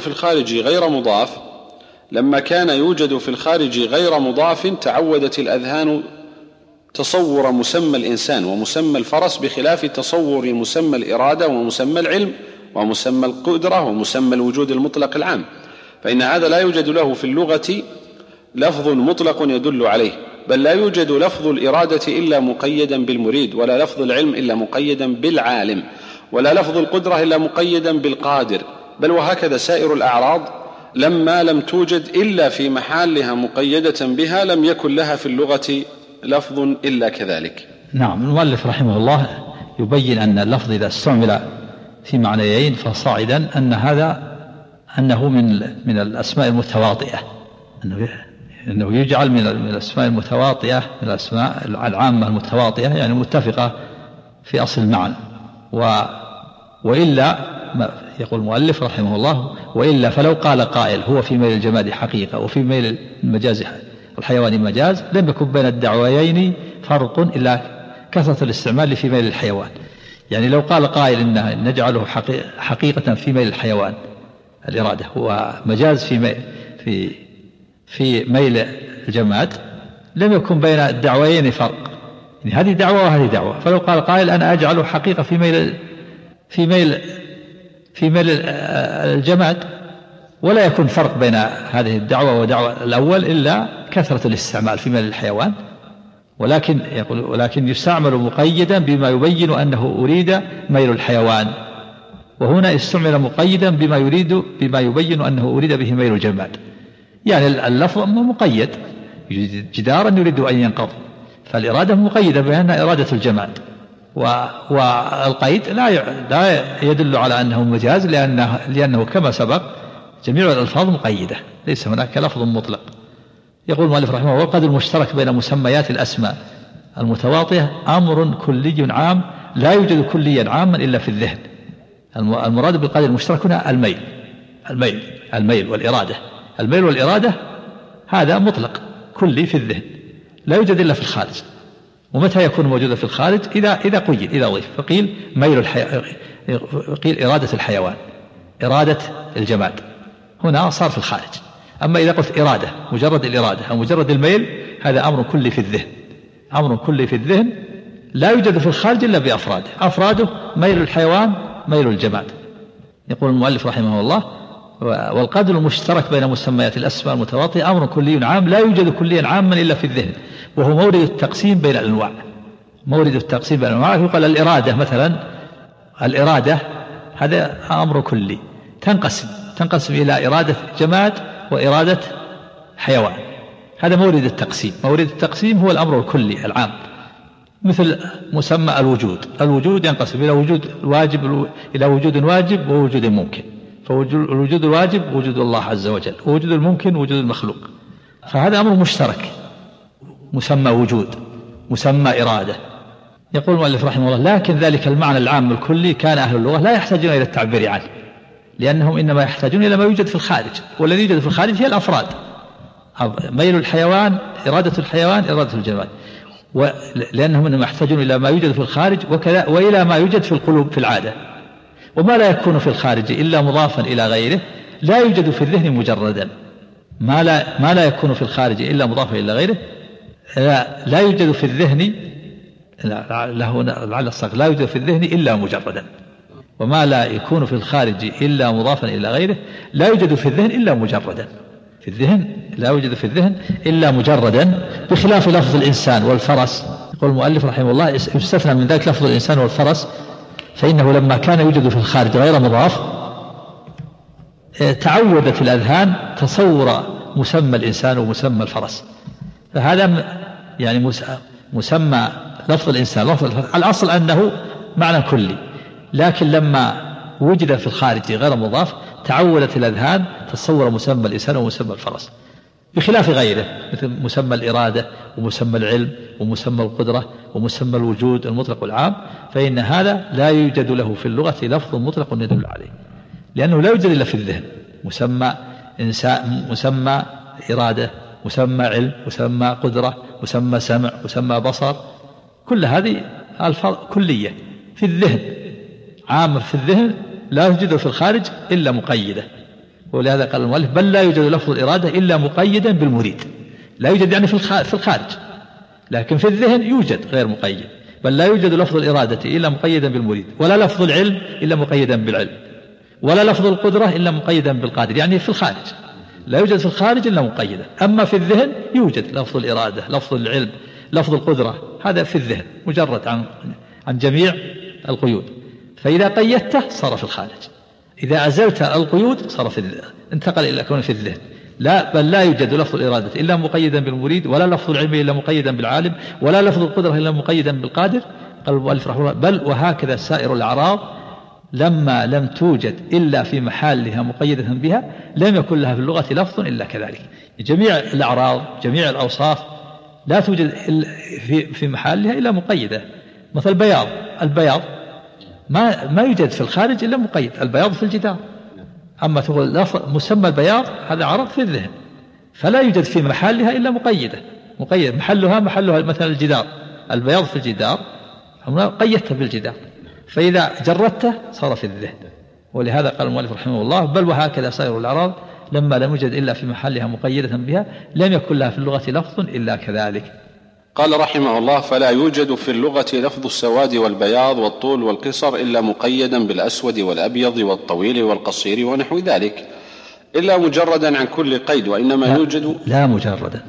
في الخارج غير مضاف تعودت الأذهان تصور مسمى الإنسان ومسمى الفرس، بخلاف تصور مسمى الإرادة ومسمى العلم ومسمى القدرة ومسمى الوجود المطلق العام، فإن هذا لا يوجد له في اللغة لفظ مطلق يدل عليه، بل لا يوجد لفظ الإرادة إلا مقيدا بالمريد، ولا لفظ العلم إلا مقيدا بالعالم، ولا لفظ القدرة إلا مقيدا بالقادر، بل وهكذا سائر الأعراض لما لم توجد إلا في محلها مقيدة بها لم يكن لها في اللغة لفظ إلا كذلك. نعم. المؤلف رحمه الله يبين أن اللفظ إذا استعمل في معنيين فصاعدا أنه من الأسماء المتواطئة، أنه يجعل من الأسماء المتواطئة، من الأسماء العامة المتواطئة، يعني متفقة في أصل المعنى. وإلا يقول المؤلف رحمه الله: وإلا فلو قال قائل هو في ميل الجماد حقيقة وفي ميل المجاز الحيوان مجاز لم يكن بين الدعويين فرق إلا كثرة الاستعمال في ميل الحيوان. يعني لو قال قائل إن نجعله حقيقة في ميل الحيوان الإرادة ومجاز في ميل الجماد لم يكن بين الدعويين فرق، يعني هذه دعوة وهذه دعوة. فلو قال قائل أنا أجعله حقيقة في ميل الجماد ولا يكون فرق بين هذه الدعوة ودعوة الأول إلا كثرة الاستعمال في ميل الحيوان، ولكن يستعمل مقيدا بما يبين أنه أريد ميل الحيوان، وهنا استعمل مقيدا بما يبين أنه أريد به ميل الجماد. يعني اللفظ مقيد، جدارا يريد أن ينقض، فالإرادة مقيدة بأنها إرادة الجماد، والقيد لا يدل على أنه مجاز، لأنه كما سبق جميع الألفاظ مقيدة، ليس هناك لفظ مطلق. يقول المؤلف رحمه الله: والقدر المشترك بين مسميات الأسماء المتواطئة أمر كلي عام لا يوجد كليا عاما إلا في الذهن. المراد بالقدر المشترك هنا الميل والإرادة. الميل والإرادة هذا مطلق كلي في الذهن لا يوجد إلا في الخارج. ومتى يكون موجودا في الخارج؟ إذا قيد، إذا ضيف، فقيل قيل إرادة الحيوان، إرادة الجماد، هنا صار في الخارج. أما إذا قلت إرادة، مجرد الإرادة أو مجرد الميل، هذا أمر كلي في الذهن، أمر كلي في الذهن لا يوجد في الخارج إلا بأفراده. أفراده ميل الحيوان، ميل الجماد. يقول المؤلف رحمه الله: والقدر المشترك بين مسميات الأسماء المتواطئة أمر كلي عام لا يوجد كليا عاما إلا في الذهن، وهو مورد التقسيم بين الأنواع. مورد التقسيم بين الأنواع يقال الإرادة مثلا، الإرادة هذا أمر كلي تنقسم إلى إرادة جماد وإرادة حيوان، هذا مورد التقسيم. مورد التقسيم هو الأمر الكلي العام، مثل مسمى الوجود ينقسم إلى وجود واجب ووجود ممكن، فالوجود الواجب وجود الله عز وجل، ووجود الممكن وجود المخلوق، فهذا أمر مشترك مسمى وجود، مسمى إرادة. يقول المؤلف رحمه الله: لكن ذلك المعنى العام الكلي كان أهل اللغة لا يحتاجون إلى التعبير عنه، لأنهم إنما يحتاجون إلى ما يوجد في الخارج، والذي يوجد في الخارج هي الأفراد. ميل الحيوان، إرادة الحيوان، إرادة الجماد، لأنهم إنما يحتاجون إلى ما يوجد في الخارج وإلى ما يوجد في القلوب في العادة. وما لا يكون في الخارج إلا مضافا إلى غيره لا يوجد في الذهن مجردا. ما لا يكون في الخارج إلا مضافا إلى غيره لا يوجد في الذهن، لا يوجد في الذهن إلا مجردا. وما لا يكون في الخارج إلا مضافا إلى غيره لا يوجد في الذهن إلا مجردا. في الذهن لا يوجد في الذهن إلا مجردا، بخلاف لفظ الإنسان والفرس. يقول المؤلف رحمه الله: يستثنى من ذلك لفظ الإنسان والفرس، فإنه لما كان يوجد في الخارج غير مضاف تعودت الأذهان تصور مسمى الإنسان ومسمى الفرس، فهذا يعني مسمى لفظ الإنسان الأصل أنه معنى كلي، لكن لما وجد في الخارج غير مضاف تعودت الأذهان تصور مسمى الإنسان ومسمى الفرس، بخلاف غيره مثل مسمى الإرادة ومسمى العلم ومسمى القدرة ومسمى الوجود المطلق والعام، فإن هذا لا يوجد له في اللغة لفظ مطلق يدل عليه، لأنه لا يوجد إلا في الذهن. مسمى إنسان، مسمى إرادة، مسمى علم، مسمى قدرة، مسمى سمع، مسمى بصر، كل هذه ألفاظ كلية في الذهن، عامة في الذهن، لا يوجد في الخارج إلا مقيدة. ولهذا قال المؤلف بل لا يوجد لفظ الإرادة إلا مقيدا بالمريد. لا يوجد يعني في الخارج، لكن في الذهن يوجد غير مقيد. بل لا يوجد لفظ الإرادة إلا مقيدا بالمريد، ولا لفظ العلم إلا مقيدا بالعلم، ولا لفظ القدرة إلا مقيدا بالقادر. يعني في الخارج لا يوجد في الخارج إلا مقيدا. أما في الذهن يوجد لفظ الإرادة، لفظ العلم، لفظ القدرة، هذا في الذهن مجرد عن جميع القيود. فإذا قيدته صار في الخارج، إذا أزلت القيود صار انتقل إلى كونه في الذهن. لا، بل لا يوجد لفظ الإرادة إلا مقيدا بالمريد، ولا لفظ العلم إلا مقيدا بالعالم، ولا لفظ القدرة إلا مقيدا بالقادر. قال المؤلف رحمه الله بل وهكذا سائر الأعراض لما لم توجد إلا في محلها مقيدة بها لم يكن لها في اللغة لفظ إلا كذلك. جميع الأعراض، جميع الأوصاف لا توجد في محلها إلا مقيدة. مثل البياض ما يوجد في الخارج إلا مقيد، البياض في الجدار. أما تقول مسمى البياض هذا عرض في الذهن، فلا يوجد في محلها إلا مقيدة، محلها مثلا الجدار، البياض في الجدار قيدته بالجدار، فإذا جردته صار في الذهن. ولهذا قال المؤلف رحمه الله بل وهكذا سائر الأعراض لما لم يوجد إلا في محلها مقيدة بها لم يكن لها في اللغة لفظ إلا كذلك. قال رحمه الله فلا يوجد في اللغة لفظ السواد والبياض والطول والقصر إلا مقيدا بالأسود والأبيض والطويل والقصير ونحو ذلك، إلا مجردا عن كل قيد، وإنما يوجد لا مجردا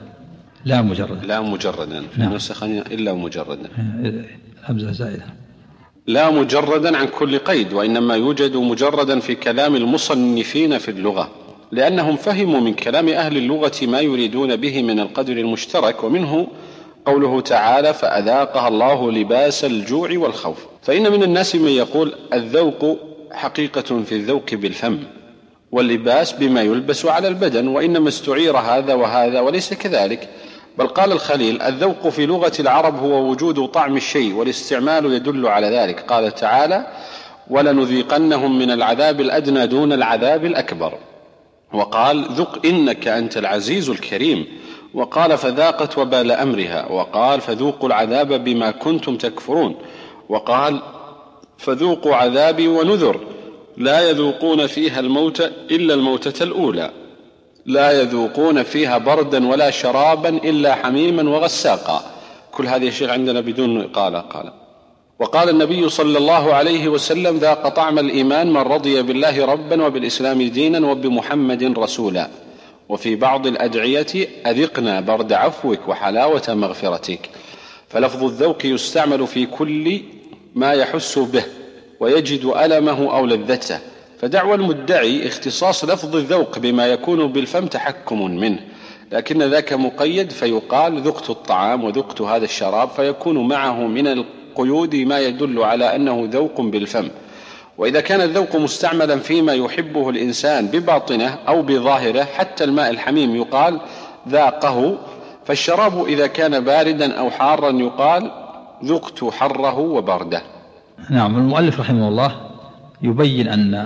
في النسخة إلا مجردا، همزة زائدة، لا مجردا عن كل قيد، وإنما يوجد مجردا في كلام المصنفين في اللغة، لأنهم فهموا من كلام أهل اللغة ما يريدون به من القدر المشترك، ومنه قوله تعالى فأذاقها الله لباس الجوع والخوف. فإن من الناس من يقول الذوق حقيقة في الذوق بالفم، واللباس بما يلبس على البدن، وإنما استعير هذا وهذا، وليس كذلك. بل قال الخليل الذوق في لغة العرب هو وجود طعم الشيء، والاستعمال يدل على ذلك. قال تعالى ولنذيقنهم من العذاب الأدنى دون العذاب الأكبر، وقال ذق إنك أنت العزيز الكريم، وقال فذاقت وبال أمرها، وقال فذوقوا العذاب بما كنتم تكفرون، وقال فذوقوا عذابي ونذر لا يذوقون فيها الموت إلا الموتة الأولى، لا يذوقون فيها بردا ولا شرابا إلا حميما وغساقا. كل هذه الشيء عندنا بدون قال. وقال النبي صلى الله عليه وسلم ذاق طعم الإيمان من رضي بالله ربا وبالإسلام دينا وبمحمد رسولا. وفي بعض الأدعية أذقنا برد عفوك وحلاوة مغفرتك. فلفظ الذوق يستعمل في كل ما يحس به ويجد ألمه أو لذته، فدعوى المدعي اختصاص لفظ الذوق بما يكون بالفم تحكم منه، لكن ذاك مقيد فيقال ذقت الطعام وذقت هذا الشراب، فيكون معه من القيود ما يدل على أنه ذوق بالفم. وإذا كان الذوق مستعملا فيما يحبه الإنسان بباطنه أو بظاهره، حتى الماء الحميم يقال ذاقه، فالشراب إذا كان باردا أو حارا يقال ذقت حره وبرده. نعم. المؤلف رحمه الله يبين أن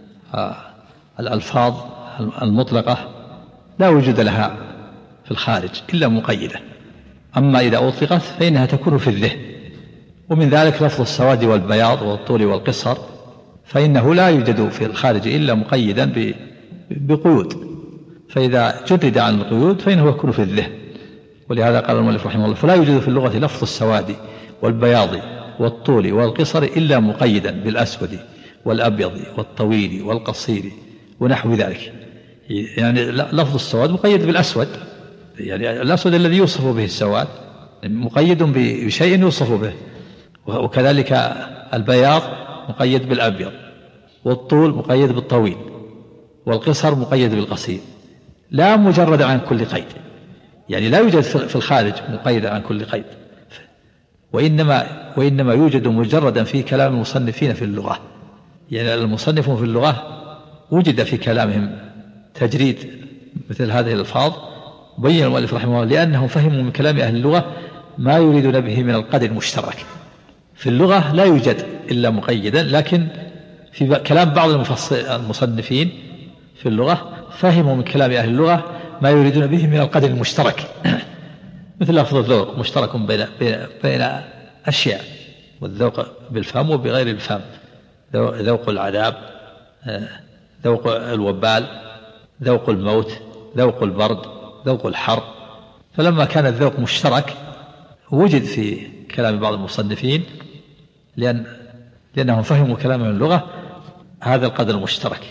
الألفاظ المطلقة لا وجود لها في الخارج إلا مقيدة، أما إذا أطلقت فإنها تكون في الذهن. ومن ذلك لفظ السواد والبياض والطول والقصر، فإنه لا يوجد في الخارج إلا مقيدا بقيود، فإذا جرد عن القيود فإنه يكون في الذهن. ولهذا قال المؤلف رحمه الله فلا يوجد في اللغة لفظ السواد والبياض والطول والقصر إلا مقيدا بالأسود والأبيض والطويل والقصير ونحو ذلك. يعني لفظ السواد مقيد بالأسود، يعني الأسود الذي يوصف به السواد مقيد بشيء يوصف به، وكذلك البياض مقيد بالأبيض، والطول مقيد بالطويل، والقصر مقيد بالقصير، لا مجرد عن كل قيد. يعني لا يوجد في الخارج مقيد عن كل قيد، وإنما يوجد مجردا في كلام المصنفين في اللغة. يعني المصنفون في اللغة وجد في كلامهم تجريد مثل هذه الألفاظ. بين المؤلف رحمه الله لأنهم فهموا من كلام أهل اللغة ما يريدون به من القدر المشترك. في اللغة لا يوجد إلا مقيدا، لكن في كلام بعض المصنفين في اللغة فهموا من كلام أهل اللغة ما يريدون به من القدر المشترك، مثل لفظ الذوق مشترك بين أشياء، والذوق بالفم وبغير الفم، ذوق العذاب، ذوق الوبال، ذوق الموت، ذوق البرد، ذوق الحر. فلما كان الذوق مشترك وجد في كلام بعض المصنفين لأنهم فهموا كلام اللغة هذا القدر المشترك.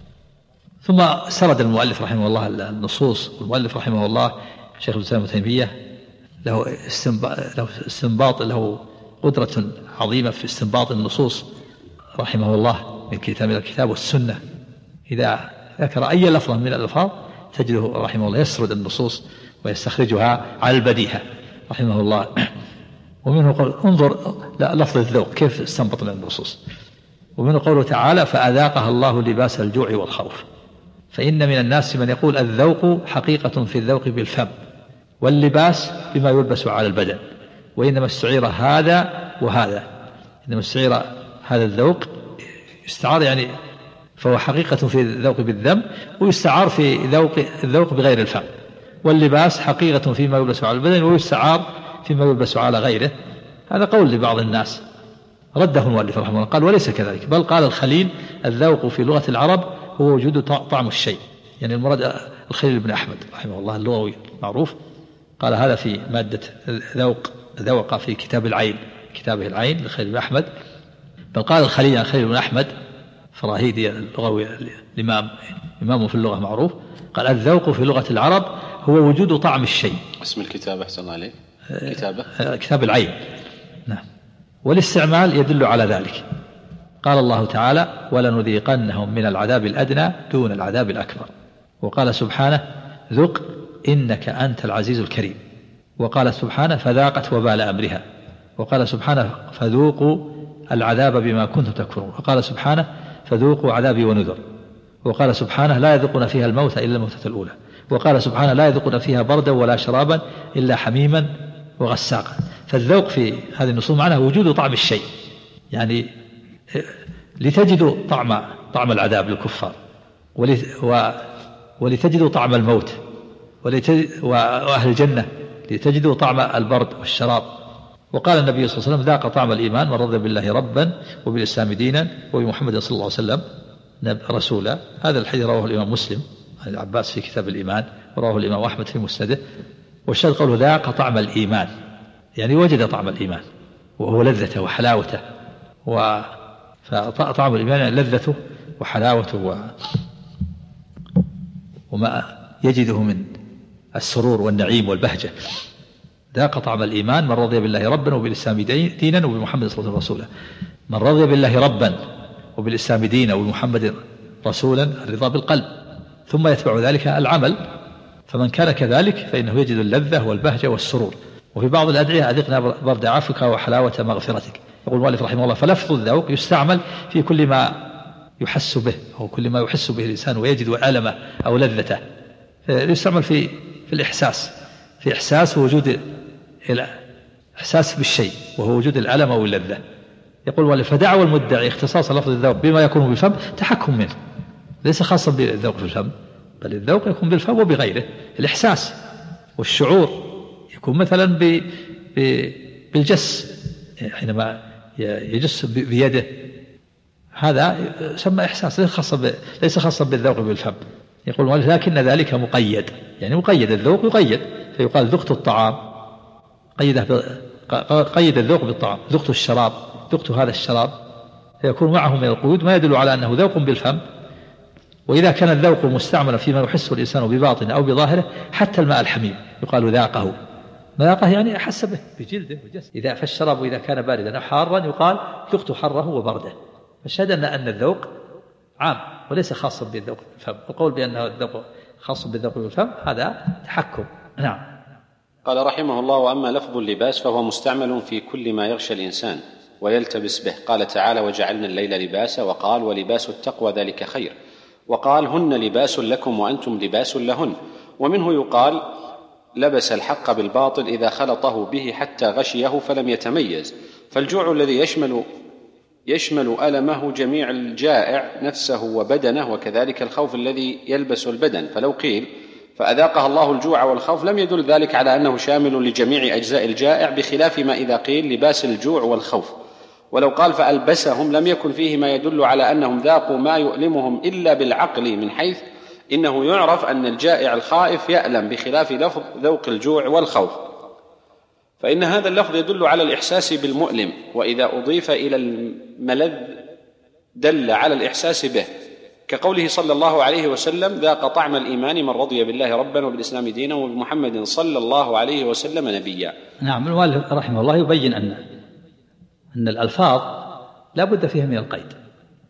ثم سرد المؤلف رحمه الله النصوص، والمؤلف رحمه الله شيخ الإسلام ابن تيمية له استنباط، له قدرة عظيمة في استنباط النصوص رحمه الله من الكتاب والسنة. إذا ذكر أي لفظة من الألفاظ تجده رحمه الله يسرد النصوص ويستخرجها على البديهة رحمه الله. ومنه قول انظر لفظ الذوق كيف استنبط من النصوص. ومنه قوله تعالى فأذاقها الله لباس الجوع والخوف. فإن من الناس من يقول الذوق حقيقة في الذوق بالفم، واللباس بما يلبس على البدن، وإنما استعير هذا وهذا، إنما استعير هذا الذوق يستعار يعني فهو حقيقة في الذوق بالذم، ويستعار في الذوق بغير الفم. واللباس حقيقة فيما يلبس على البدن، ويستعار فيما يلبس على غيره. هذا قول لبعض الناس رده المؤلف رحمه الله، قال وليس كذلك، بل قال الخليل الذوق في لغة العرب هو وجود طعم الشيء، يعني المراد الخليل بن أحمد رحمه الله اللغوي معروف، قال هذا في مادة ذوق في كتابه العين للخليل بن أحمد. بل قال الخليل بن أحمد فراهيدي اللغوي إمام في اللغة معروف، قال الذوق في لغة العرب هو وجود طعم الشيء. اسم الكتاب أحسن عليه كتاب العين. نعم. والاستعمال يدل على ذلك. قال الله تعالى ولنذيقنهم من العذاب الأدنى دون العذاب الأكبر. وقال سبحانه ذق إنك أنت العزيز الكريم. وقال سبحانه فذاقت وبال أمرها. وقال سبحانه فذوقوا العذاب بما كنتم تكفرون. وقال سبحانه فذوقوا عذابي ونذر. وقال سبحانه لا يذوقون فيها الموت إلا الموتة الأولى. وقال سبحانه لا يذوقون فيها بردا ولا شرابا إلا حميما وغساقا. فالذوق في هذه النصوص معناه وجود طعم الشيء، يعني لتجدوا طعم العذاب للكفار، ولتجدوا طعم الموت، وأهل الجنة لتجدوا طعم البرد والشراب. وقال النبي صلى الله عليه وسلم ذاق طعم الإيمان من رضي بالله ربا وبالإسلام دينا وبمحمد صلى الله عليه وسلم رسولا. هذا الحديث رواه الإمام مسلم عن العباس في كتاب الإيمان، ورواه الإمام أحمد في مسنده. والشاهد قوله ذاق طعم الإيمان، يعني وجد طعم الإيمان وهو لذته وحلاوته. فطعم الإيمان لذته وحلاوته وما يجده من السرور والنعيم والبهجة. ذاق طعم الإيمان من رضي بالله ربا وبالإسلام دينا وبمحمد صلى الله عليه وسلم رسولا. من رضي بالله ربا وبالإسلام دينا وبمحمد رسولا الرضا بالقلب، ثم يتبع ذلك العمل. فمن كان كذلك فإنه يجد اللذة والبهجة والسرور. وفي بعض الأدعية أذقنا برد عفوك وحلاوة مغفرتك. يقول المؤلف رحمه الله فلفظ الذوق يستعمل في كل ما يحس به أو كل ما يحس به الإنسان ويجد ألمه أو لذته. يستعمل في الإحساس، في إحساس وجود إحساس بالشيء وهو وجود الألم أو اللذة. يقول المؤلف فدعوى المدعي اختصاص لفظ الذوق بما يكون بالفم تحكم منه، ليس خاصا بالذوق في الفم، بل الذوق يكون بالفم وبغيره. الإحساس والشعور يكون مثلا بالجس، حينما يجس بيده، هذا يسمى إحساس ليس خاصا بالذوق بالفم. يقول لكن ذلك مقيد، يعني مقيد الذوق يقيد، فيقال ذقت الطعام، قيد الذوق بالطعام، ذقت الشراب، ذقت هذا الشراب، فيكون معه من القيود ما يدل على أنه ذوق بالفم. وإذا كان الذوق مستعملا فيما يحسه الإنسان بباطنه أو بظاهره، حتى الماء الحميم يقال ذاقه، ذاقه يعني أحس به بجلده وجسده. فالشراب إذا كان باردا أو حارا يقال ذقت حره وبرده. فالشاهد أن الذوق عام وليس خاصا بالذوق بالفم. القول بأنه الذوق خاص بالذوق بالفم هذا تحكم. نعم. قال رحمه الله وأما لفظ اللباس فهو مستعمل في كل ما يغشى الإنسان ويلتبس به. قال تعالى وجعلنا الليل لباسا، وقال ولباس التقوى ذلك خير، وقال هن لباس لكم وأنتم لباس لهن. ومنه يقال لبس الحق بالباطل إذا خلطه به حتى غشيه فلم يتميز. فالجوع الذي يشمل ألمه جميع الجائع نفسه وبدنه، وكذلك الخوف الذي يلبس البدن. فلو قيل فأذاقها الله الجوع والخوف لم يدل ذلك على أنه شامل لجميع أجزاء الجائع، بخلاف ما إذا قيل لباس الجوع والخوف. ولو قال فألبسهم لم يكن فيه ما يدل على أنهم ذاقوا ما يؤلمهم إلا بالعقل، من حيث إنه يعرف أن الجائع الخائف يألم، بخلاف لفظ ذوق الجوع والخوف، فإن هذا اللفظ يدل على الإحساس بالمؤلم، وإذا أضيف إلى الملذ دل على الإحساس به، كقوله صلى الله عليه وسلم: ذاق طعم الإيمان من رضي بالله ربا وبالإسلام دينا وبمحمد صلى الله عليه وسلم نبيا. نعم. المؤلف رحمه الله يبين أن الألفاظ لا بد فيها من القيد،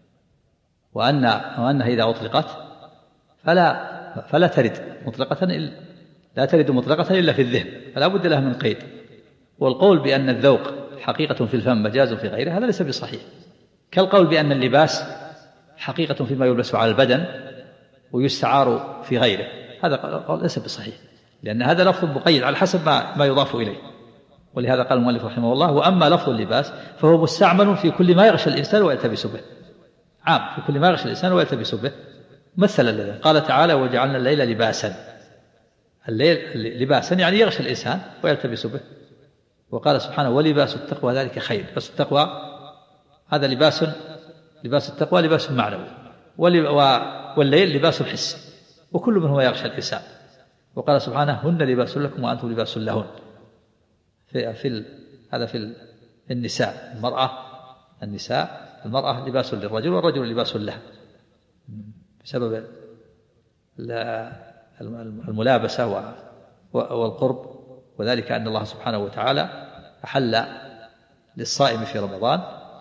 وأنها إذا أطلقت فلا ترد مطلقة إلا في الذهن، فلا بد لها من قيد. والقول بأن الذوق حقيقة في الفم مجاز في غيره هذا ليس بصحيح، كالقول بأن اللباس حقيقة فيما يلبس على البدن ويستعار في غيره، هذا قول ليس بصحيح، لأن هذا لفظ مقيد على حسب ما يضاف إليه. ولهذا قال المؤلف رحمه الله: وأما لفظ اللباس فهو مستعمل في كل ما يغشى الإنسان ويلتبس به، عام في كل ما يغشى الإنسان ويلتبس به. مثل الذي قال تعالى: وجعلنا الليل لباسا، الليل لباسا يعني يغشى الإنسان ويلتبس به. وقال سبحانه: ولباس التقوى ذلك خير. لباس التقوى هذا لباس التقوى لباس معنوي، والليل لباس الحس، وكل منهما يغشى الإنسان. وقال سبحانه: هن لباس لكم وأنتم لباس لهن. هذا في النساء، المرأة لباس للرجل والرجل لباس له، بسبب الملابسة والقرب. وذلك أن الله سبحانه وتعالى أحل للصائم في رمضان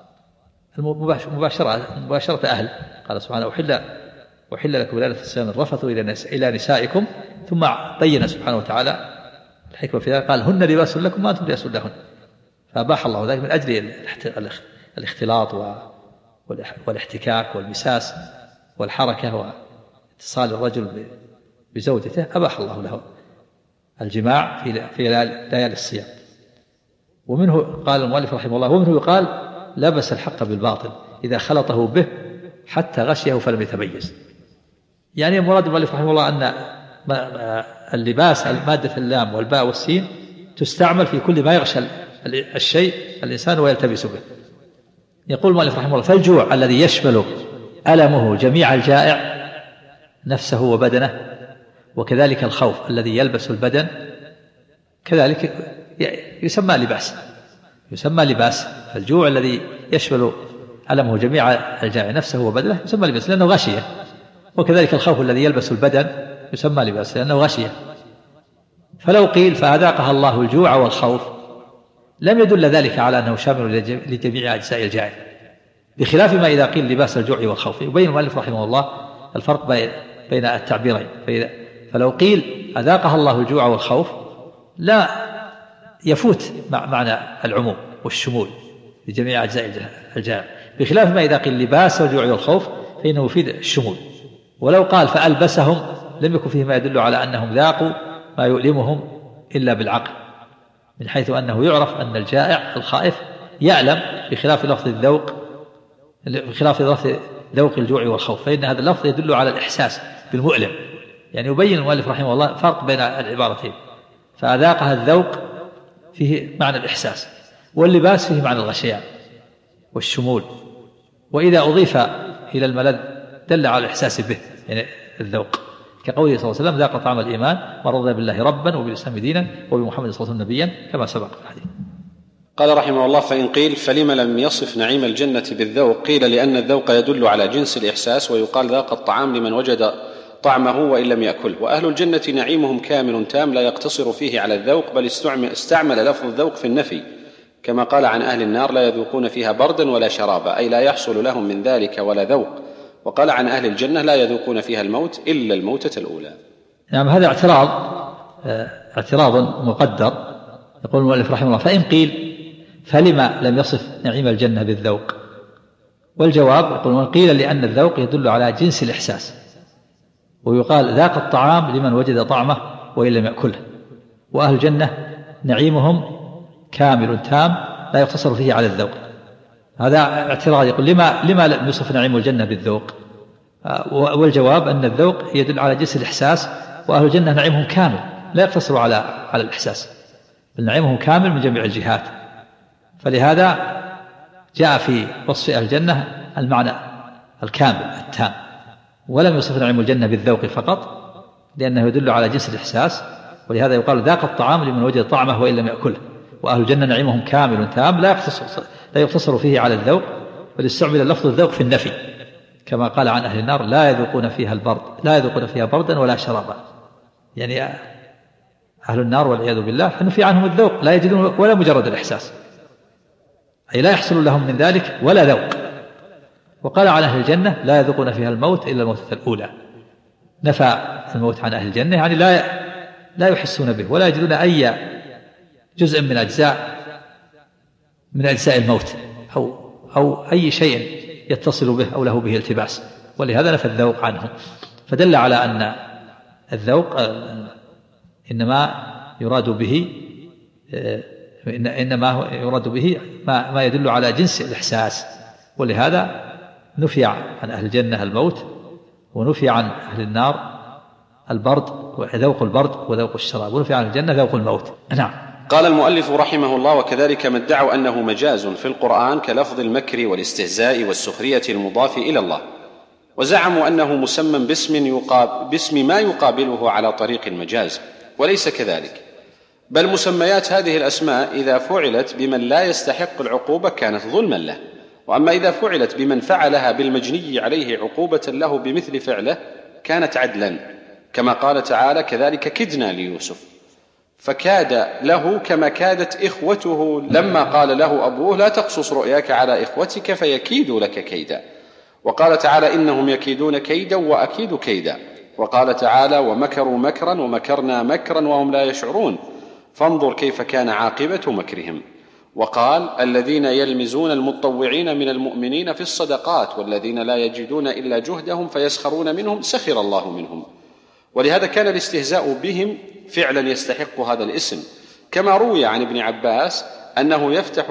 مباشرة أهل، قال سبحانه: أحل لكم ليلة الصيام الرفث إلى نسائكم، ثم بين سبحانه وتعالى الحكمة في ذلك، قال: هن لباس لكم وأنتم لباس لهن. فأباح الله ذلك من أجل الاختلاط والاحتكاك والمساس والحركة واتصال الرجل بزوجته، أباح الله له الجماع في ليالي الصيام. ومنه قال المؤلف رحمه الله: ومنه يقال: لبس الحق بالباطل إذا خلطه به حتى غشيه فلم يتميز. يعني المراد المؤلف رحمه الله أن اللباس المادة اللام والباء والسين تستعمل في كل ما يغشى الشيء الإنسان ويلتبس به. يقول المؤلف رحمه الله: فالجوع الذي يشمل ألمه جميع الجائع نفسه وبدنه، وكذلك الخوف الذي يلبس البدن، كذلك يسمى لباس. فالجوع الذي يشمل ألمه جميع الجائع نفسه وبدنه يسمى لباس لأنه غشية، وكذلك الخوف الذي يلبس البدن يسمى لباس لأنه غشية. فلو قيل فأذاقها الله الجوع والخوف لم يدل ذلك على أنه شامل لجميع أجزاء الجائع، بخلاف ما إذا قيل لباس الجوع والخوف. يبين المؤلف رحمه الله الفرق بين التعبيرين. فلو قيل أذاقها الله الجوع والخوف لا يفوت معنى العموم والشمول لجميع أجزاء الجائع، بخلاف ما إذا قيل لباس الجوع والخوف فإنه يفيد الشمول. ولو قال فألبسهم لم يكن فيه ما يدل على أنهم ذاقوا ما يؤلمهم إلا بالعقل، من حيث أنه يعرف أن الجائع الخائف يعلم، بخلاف لفظ ذوق الجوع والخوف، فإن هذا اللفظ يدل على الإحساس بالمؤلم. يعني يبين المؤلف رحمه الله فرق بين العبارتين، فأذاقها الذوق فيه معنى الإحساس، واللباس فيه معنى الغشيان والشمول. وإذا أضيف إلى الملذ دل على الإحساس به، يعني الذوق، كقوله صلى الله عليه وسلم: ذاق طعم الإيمان من رضي بالله ربا وبالإسلام دينا وبمحمد صلى الله عليه وسلم نبيا، كما سبق في الحديث. قال رحمه الله: فإن قيل فلم لم يصف نعيم الجنة بالذوق؟ قيل: لأن الذوق يدل على جنس الإحساس، ويقال: ذاق الطعام لمن وجد طعمه وإن لم يأكله. وأهل الجنة نعيمهم كامل تام لا يقتصر فيه على الذوق، بل استعمل لفظ الذوق في النفي، كما قال عن أهل النار: لا يذوقون فيها بردا ولا شرابا، أي لا يحصل لهم من ذلك ولا ذوق. وقال عن أهل الجنة: لا يذوقون فيها الموت إلا الموتة الأولى. نعم. هذا اعتراض مقدر. يقول المؤلف رحمه الله: فإن قيل فلما لم يصف نعيم الجنة بالذوق؟ والجواب يقول: قيل لأن الذوق يدل على جنس الإحساس، ويقال: ذاق الطعام لمن وجد طعمه وإن لم يأكله. وأهل الجنة نعيمهم كامل تام لا يقتصر فيه على الذوق. هذا اعتراض. يقول: لما لم يصف نعيم الجنة بالذوق؟ والجواب أن الذوق يدل على جنس الإحساس، وأهل الجنة نعيمهم كامل لا يقتصر على الإحساس، بل نعيمهم كامل من جميع الجهات. فلهذا جاء في وصف أهل الجنة المعنى الكامل التام، ولم يصف نعيم الجنة بالذوق فقط لأنه يدل على جنس الإحساس، ولهذا يقال ذاق الطعام لمن وجد طعمه وإن لم يأكله. وأهل الجنة نعيمهم كامل تام لا يقتصر فيه على الذوق، بل استعمل لفظ الذوق في النفي، كما قال عن أهل النار لا يذوقون فيها بردا ولا شرابا. يعني أهل النار والعياذ بالله فنفي عنهم الذوق، لا يجدون ولا مجرد الإحساس، أي لا يحصل لهم من ذلك ولا ذوق. وقال عن أهل الجنة لا يذوقون فيها الموت إلا الموتة الأولى، نفى الموت عن أهل الجنة، يعني لا يحسون به ولا يجدون أي جزء من أجزاء الموت أو أي شيء يتصل به أو له به التباس، ولهذا نفى الذوق عنهم. فدل على أن الذوق إنما يراد به ما يدل على جنس الإحساس، ولهذا نفي عن أهل الجنة الموت، ونفي عن أهل النار البرد وذوق البرد وذوق الشراب، ونفي عن الجنة ذوق الموت. نعم. قال المؤلف رحمه الله: وكذلك ما ادعوا أنه مجاز في القرآن كلفظ المكر والاستهزاء والسخرية المضاف إلى الله، وزعموا أنه مسمى باسم ما يقابله على طريق المجاز، وليس كذلك، بل مسميات هذه الأسماء إذا فعلت بمن لا يستحق العقوبة كانت ظلما له، وأما إذا فعلت بمن فعلها بالمجني عليه عقوبة له بمثل فعله كانت عدلا، كما قال تعالى: كذلك كدنا ليوسف، فكاد له كما كادت إخوته لما قال له أبوه: لا تقصص رؤياك على إخوتك فيكيدوا لك كيدا. وقال تعالى: إنهم يكيدون كيدا وأكيد كيدا. وقال تعالى: ومكروا مكرا ومكرنا مكرا وهم لا يشعرون، فانظر كيف كان عاقبة مكرهم. وقال: الذين يلمزون المتطوعين من المؤمنين في الصدقات والذين لا يجدون إلا جهدهم فيسخرون منهم سخر الله منهم. ولهذا كان الاستهزاء بهم فعلا يستحق هذا الاسم، كما روي عن ابن عباس أنه يفتح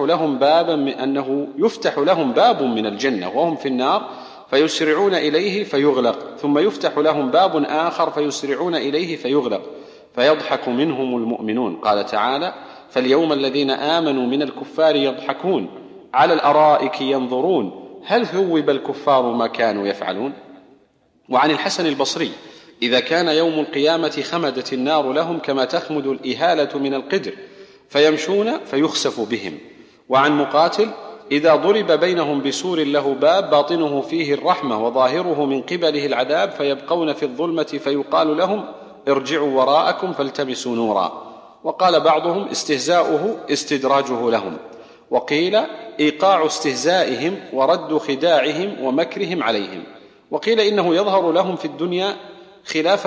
لهم باب من الجنة وهم في النار فيسرعون إليه فيغلق، ثم يفتح لهم باب آخر فيسرعون إليه فيغلق فيضحك منهم المؤمنون. قال تعالى: فاليوم الذين آمنوا من الكفار يضحكون على الأرائك ينظرون هل ثوب الكفار ما كانوا يفعلون. وعن الحسن البصري: إذا كان يوم القيامة خمدت النار لهم كما تخمد الإهالة من القدر فيمشون فيخسف بهم. وعن مقاتل: إذا ضرب بينهم بسور له باب باطنه فيه الرحمة وظاهره من قبله العذاب فيبقون في الظلمة فيقال لهم: ارجعوا وراءكم فالتمسوا نورا. وقال بعضهم: استهزاؤه استدراجه لهم، وقيل إيقاع استهزائهم ورد خداعهم ومكرهم عليهم. وقيل إنه يظهر لهم في الدنيا خلاف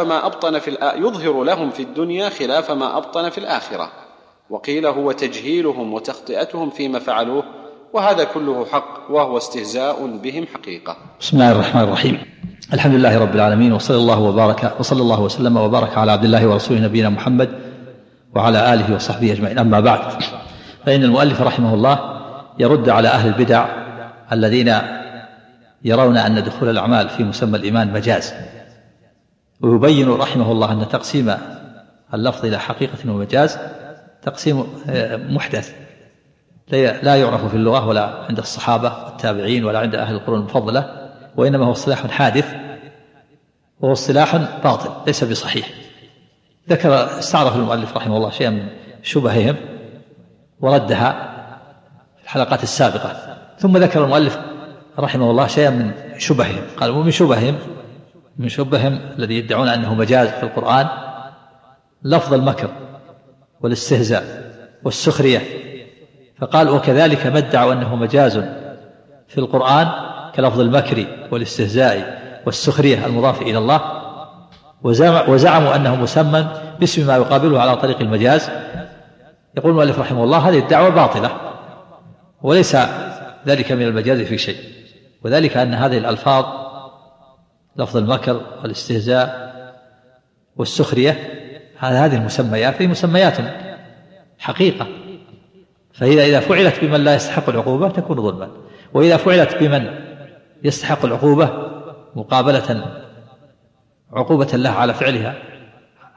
ما أبطن في الآخرة. وقيل هو تجهيلهم وتخطئتهم فيما فعلوه، وهذا كله حق وهو استهزاء بهم حقيقة. بسم الله الرحمن الرحيم. الحمد لله رب العالمين، وصلى الله وسلم وبارك على عبد الله ورسوله نبينا محمد وعلى آله وصحبه أجمعين. أما بعد، فإن المؤلف رحمه الله يرد على أهل البدع الذين يرون أن دخول الأعمال في مسمى الإيمان مجاز، ويبين رحمه الله أن تقسيم اللفظ إلى حقيقة ومجاز تقسيم محدث لا يعرف في اللغة ولا عند الصحابة والتابعين ولا عند أهل القرون المفضلة، وإنما هو اصطلاح حادث وهو اصطلاح باطل ليس بصحيح. استعرف المؤلف رحمه الله شيئا من شبههم وردها في الحلقات السابقة، ثم ذكر المؤلف رحمه الله شيئا من شبههم. قال: ومن شبههم الذي يدعون أنه مجاز في القرآن لفظ المكر والاستهزاء والسخرية، فقال: وكذلك ما ادعوا أنه مجاز في القرآن كلفظ المكر والاستهزاء والسخرية المضاف إلى الله، وزعموا أنه مسمى باسم ما يقابله على طريق المجاز. يقول المؤلف رحمه الله: هذه الدعوة باطلة وليس ذلك من المجاز في شيء، وذلك أن هذه الألفاظ لفظ المكر والاستهزاء والسخرية هذه المسميات هي مسميات حقيقة، فإذا فعلت بمن لا يستحق العقوبة تكون ظلما، وإذا فعلت بمن يستحق العقوبة مقابلة عقوبة الله على فعلها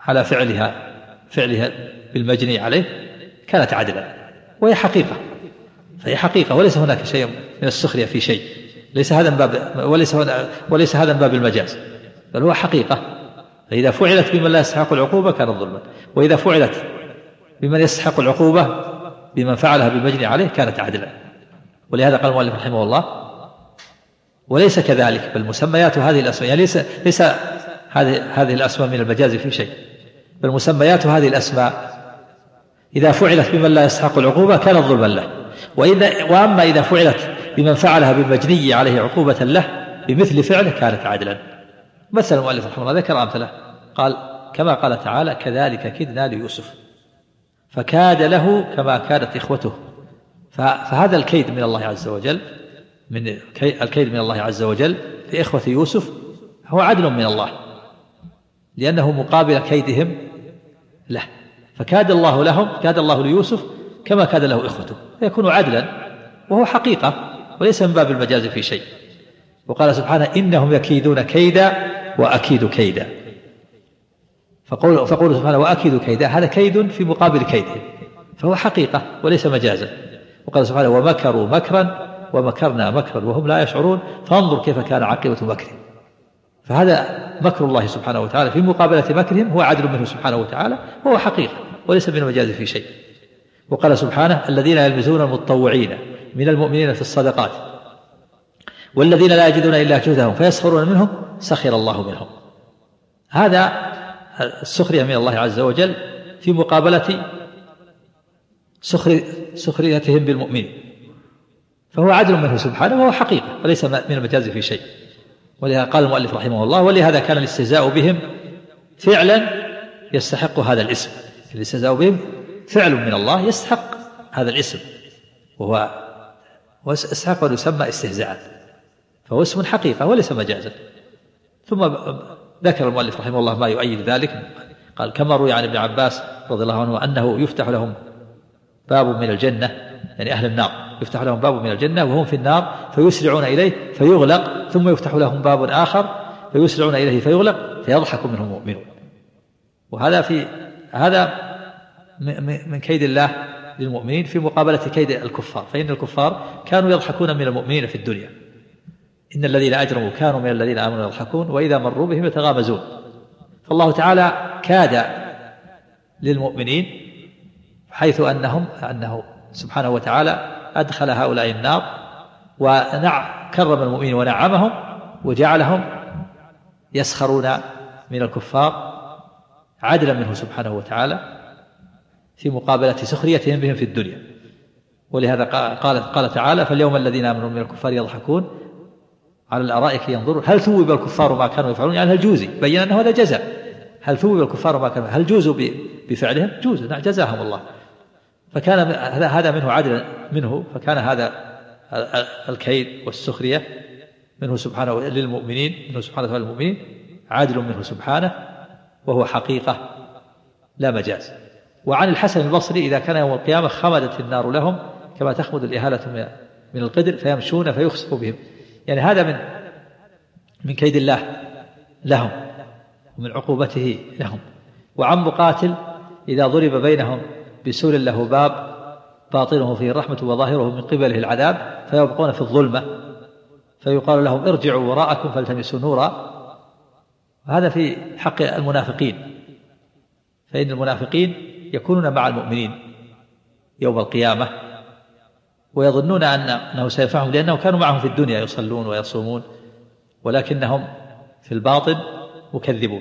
على فعلها بالمجني عليه كانت عدلا، وهي حقيقة، فهي حقيقة، وليس هناك شيء من السخرية في شيء، وليس هذا من باب المجاز، بل هو حقيقة. فإذا فعلت بمن لا يستحق العقوبة كانت ظلما، وإذا فعلت بمن يستحق العقوبة بمن فعلها بالمجني عليه كانت عدلا. ولهذا قال المؤلف رحمه الله: وليس كذلك، بل مسميات هذه الأسماء، يعني ليس هذه الأسماء من المجاز في شيء، بل مسميات هذه الأسماء إذا فعلت بمن لا يستحق العقوبة كانت ظلما له، وأما إذا فعلت بمن فعلها بالمجني عليه عقوبة له بمثل فعله كانت عدلا. مثل المؤلف رحمه الله ذكر أمثله، قال: كما قال تعالى: كذلك كدنا ليوسف فكاد له كما كادت إخوته. فهذا الكيد من الله عز وجل، الكيد من الله عز وجل في إخوة يوسف هو عدل من الله، لأنه مقابل كيدهم له، فكاد الله لهم، كاد الله ليوسف كما كاد له إخوته، فيكون عدلا، وهو حقيقة وليس من باب المجاز في شيء. وقال سبحانه: إنهم يكيدون كيدا وأكيد كيدا. فقول سبحانه: وأكيد كيدا، هذا كيد في مقابل كيدهم، فهو حقيقة وليس مجازا. وقال سبحانه: ومكروا مكرا ومكرنا مكرا وهم لا يشعرون فانظر كيف كان عاقبة مكرهم. فهذا مكر الله سبحانه وتعالى في مقابلة مكرهم هو عدل منه سبحانه وتعالى، وهو حقيقة وليس من المجاز في شيء. وقال سبحانه: الذين يلمزون المتطوعين من المؤمنين في الصدقات والذين لا يجدون إلا جهدهم فيسخرون منهم سخر الله منهم. هذا السخرية من الله عز وجل في مقابلة سخريتهم بالمؤمنين، فهو عدل منه سبحانه وهو حقيقة وليس من المجاز في شيء. ولهذا قال المؤلف رحمه الله: ولهذا كان الاستهزاء بهم فعلا يستحق هذا الاسم. الاستهزاء بهم فعل من الله يستحق هذا الاسم، وهو يستحق أن يسمى استهزاء، فهو اسم حقيقة وليس مجازا. ثم ذكر المؤلف رحمه الله ما يؤيد ذلك، قال: كما روي عن ابن عباس رضي الله عنه أنه يفتح لهم باب من الجنة، يعني أهل النار يفتح لهم باب من الجنة وهم في النار فيسرعون إليه فيغلق، ثم يفتح لهم باب آخر فيسرعون إليه فيغلق فيضحك منهم المؤمنون. هذا من كيد الله للمؤمنين في مقابلة كيد الكفار، فإن الكفار كانوا يضحكون من المؤمنين في الدنيا. إن الذين أجرموا كانوا من الذين آمنوا يضحكون وإذا مروا بهم يتغامزون. فالله تعالى كاد للمؤمنين حيث أنه سبحانه وتعالى أدخل هؤلاء النار وكرم المؤمنين ونعمهم وجعلهم يسخرون من الكفار عدلا منه سبحانه وتعالى في مقابلة سخريتهم بهم في الدنيا. ولهذا قال تعالى: فاليوم الذين آمنوا من الكفار يضحكون على الأرائك ينظرون هل ثوب الكفار ما كانوا يفعلون، يعني هل جوزي، بين أنه هذا جزاء، هل ثوب الكفار ما كانوا، هل جوزوا بفعلهم، جوزوا، نعم جزاهم الله. فكان هذا منه عدل منه، فكان هذا الكيد والسخرية منه سبحانه للمؤمنين، منه سبحانه وتعالى للمؤمنين عادل منه سبحانه وهو حقيقة لا مجاز. وعن الحسن البصري: إذا كان يوم القيامة خمدت النار لهم كما تخمد الإهالة من القدر فيمشون فيخسف بهم، يعني هذا من كيد الله لهم ومن عقوبته لهم. وعن مقاتل: إذا ضرب بينهم بسور له باب باطنه فيه الرحمة وظاهره من قبله العذاب فيبقون في الظلمة فيقال لهم: ارجعوا وراءكم فالتمسوا نورا. هذا في حق المنافقين، فإن المنافقين يكونون مع المؤمنين يوم القيامة ويظنون أنه سينفعهم، لأنهم كانوا معهم في الدنيا يصلون ويصومون، ولكنهم في الباطن مكذبون.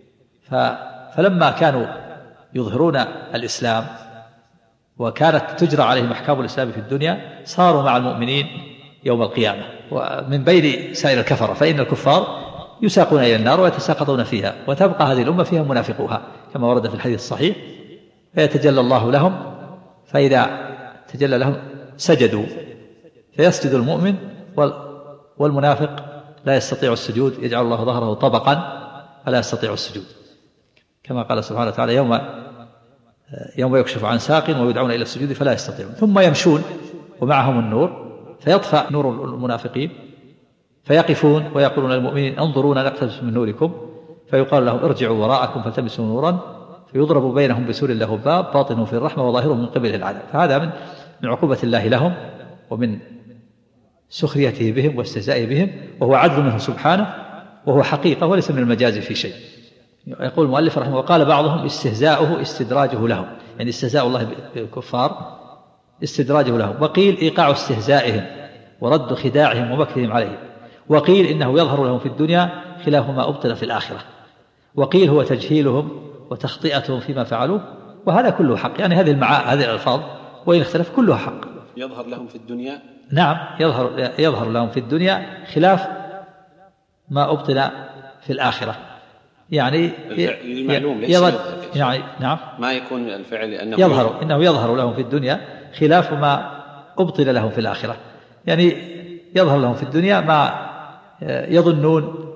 فلما كانوا يظهرون الإسلام وكانت تجرى عليهم أحكام الإسلام في الدنيا صاروا مع المؤمنين يوم القيامة ومن بين سائر الكفرة، فإن الكفار يساقون إلى النار ويتساقطون فيها، وتبقى هذه الأمة فيها منافقوها كما ورد في الحديث الصحيح، فيتجلى الله لهم، فإذا تجلى لهم سجدوا فيسجد المؤمن والمنافق لا يستطيع السجود، يجعل الله ظهره طبقا فلا يستطيع السجود، كما قال سبحانه وتعالى: يوم يكشف عن ساق ويدعون إلى السجود فلا يستطيعون، ثم يمشون ومعهم النور فيطفأ نور المنافقين فيقفون ويقولون للمؤمنين: انظرونا نقتبس من نوركم، فيقال لهم: ارجعوا وراءكم فالتمسوا نورا يضرب بينهم بسور له باب باطنه في الرحمة وظاهره من قبله العذاب. فهذا من عقوبة الله لهم ومن سخريته بهم واستهزائه بهم، وهو عدل منه سبحانه، وهو حقيقة وليس من المجاز في شيء. يقول المؤلف رحمه الله: وقال بعضهم استهزاؤه استدراجه لهم، يعني استهزاء الله بالكفار استدراجه لهم. وقيل إيقاع استهزائهم ورد خداعهم ومكرهم عليهم. وقيل إنه يظهر لهم في الدنيا خلاف ما أبطل في الآخرة. وقيل هو تجهيلهم وتخطئتهم فيما فعلوه. وهذا كله حق، يعني هذه الألفاظ وإن اختلف كلها حق. يظهر لهم في الدنيا، نعم، يظهر لهم في الدنيا خلاف ما أبطل في الآخرة. يعني المعلوم ليس يعني نعم، ما يكون الفعل لأنه يظهر لهم في الدنيا خلاف ما أبطل لهم في الآخرة. يعني يظهر لهم في الدنيا ما يظنون